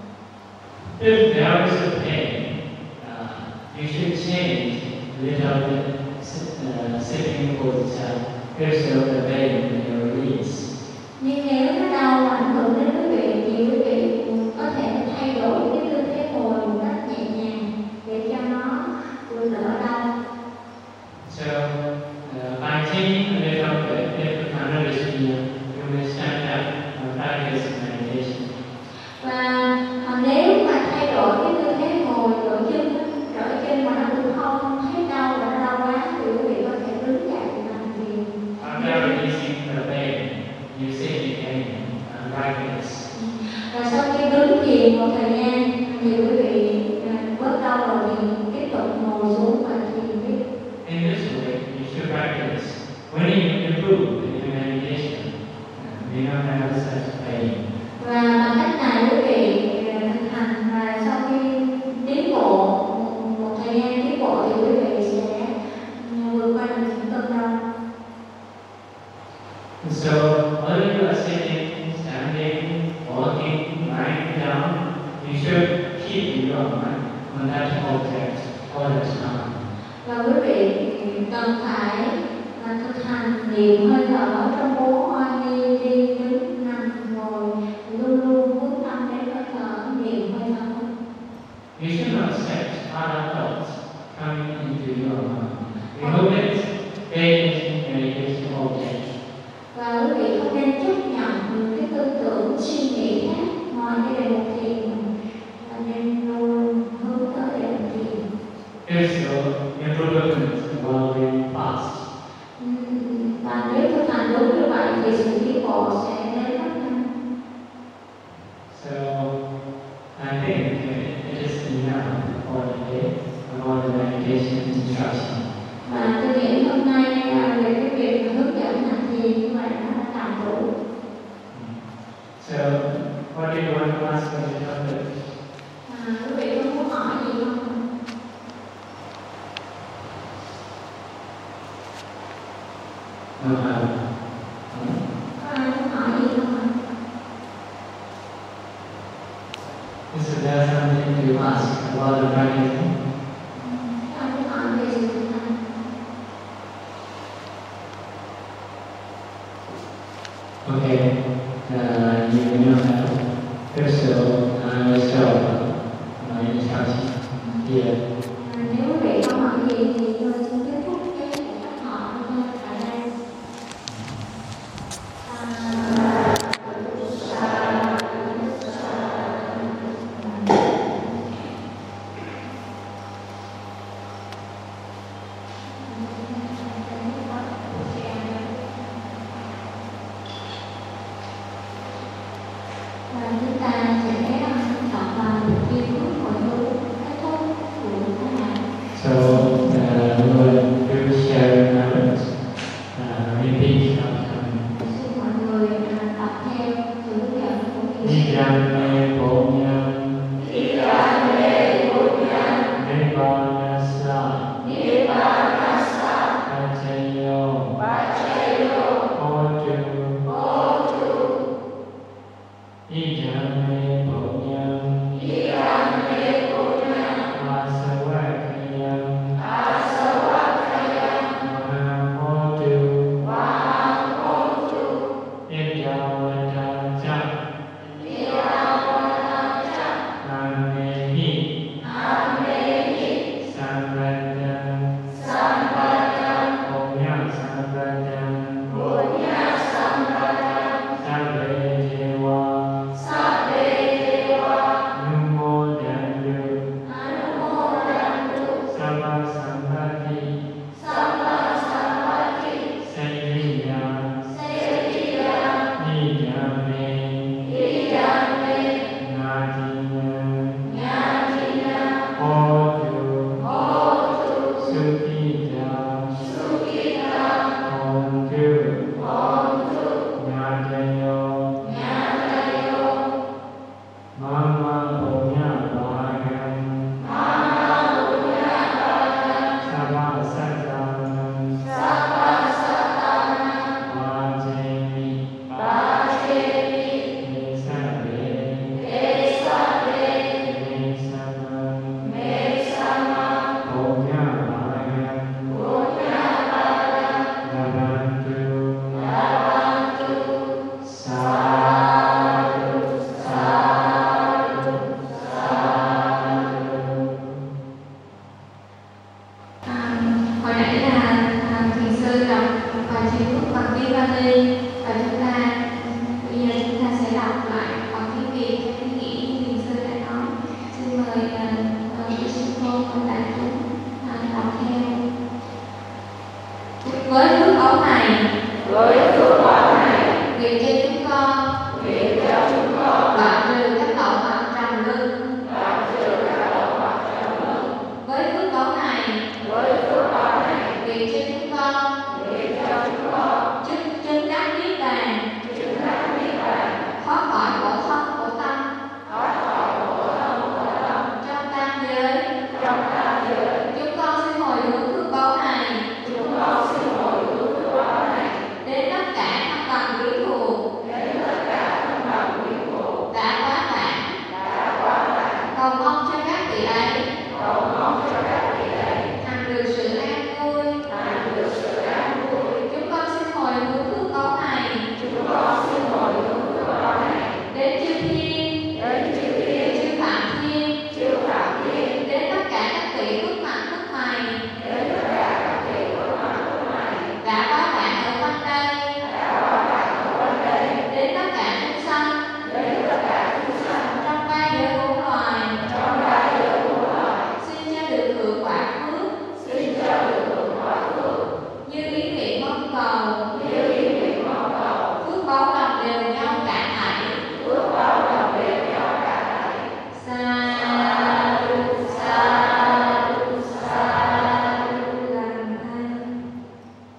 If there is a pain, uh, you should change a little bit uh, sitting position. If so, the pain will release. Nhưng nếu nó đau ảnh hưởng đến quý vị thì quý vị có thể thay đổi cái tư thế ngồi một cách nhẹ nhàng để cho nó được đỡ đau. So, uh, by changing a little bit, if you cannot reach here, you may stand thiền một thời gian thì quý vị bớt đau rồi thì tiếp tục ngồi xuống và thiền tiếp. In this way, you should practice. When you improve in your meditation, you don't have such pain. Và bằng cách này quý vị thực hành, và sau khi tiến bộ một thời gian tiến bộ thì quý vị sẽ vượt qua được những cơn đau. So, whether you are sitting, standing, walking, lying down, you should keep your mind on that object all the time. Và quý vị cần phải là thực hành niệm hơi thở trong bốn hoa đi, đi, đứng, nằm, ngồi, luôn luôn hướng tâm đến hơi thở, niệm hơi thở. You should not accept other thoughts coming into your mind. Remove it, gain it in meditation object. Và quý vị không nên chấp nhận những cái tư tưởng suy nghĩ khác ngoài cái đề mục thiền, và nên luôn hướng tới đề mục thiền. Also, improvement will be fast. Và nếu thực hành đúng như vậy thì sự tiến bộ sẽ đến rất nhanh. So, I think it is enough for today about the meditation instruction. Và tôi nghĩ hôm nay về cái việc hướng dẫn hành thiền như vậy nó đã làm đủ. So, what do you want to ask me about this? À, quý vị có muốn hỏi gì không? No, uh, Có ai muốn hỏi gì không ạ? is there something to ask about the practice? Có ai muốn hỏi về sự thực hành? Okay, uh, you know now. First of all, I will start my instruction here. À, nếu quý vị có hỏi gì thì tôi xin kết thúc cái buổi phát hỏi của tôi tại đây. À, và chúng ta sẽ đọc vào chuyên hướng hội hữu kết thúc buổi khai mạc. So, uh, we will do share notes, uh, repeat after me. Xin mọi người à, đọc theo sự hướng dẫn của thiền sư. Nijame Pomyam Nirvanasa Pachayo Hotu Nijame Pomyam Asavakayam Mahamotu Nijame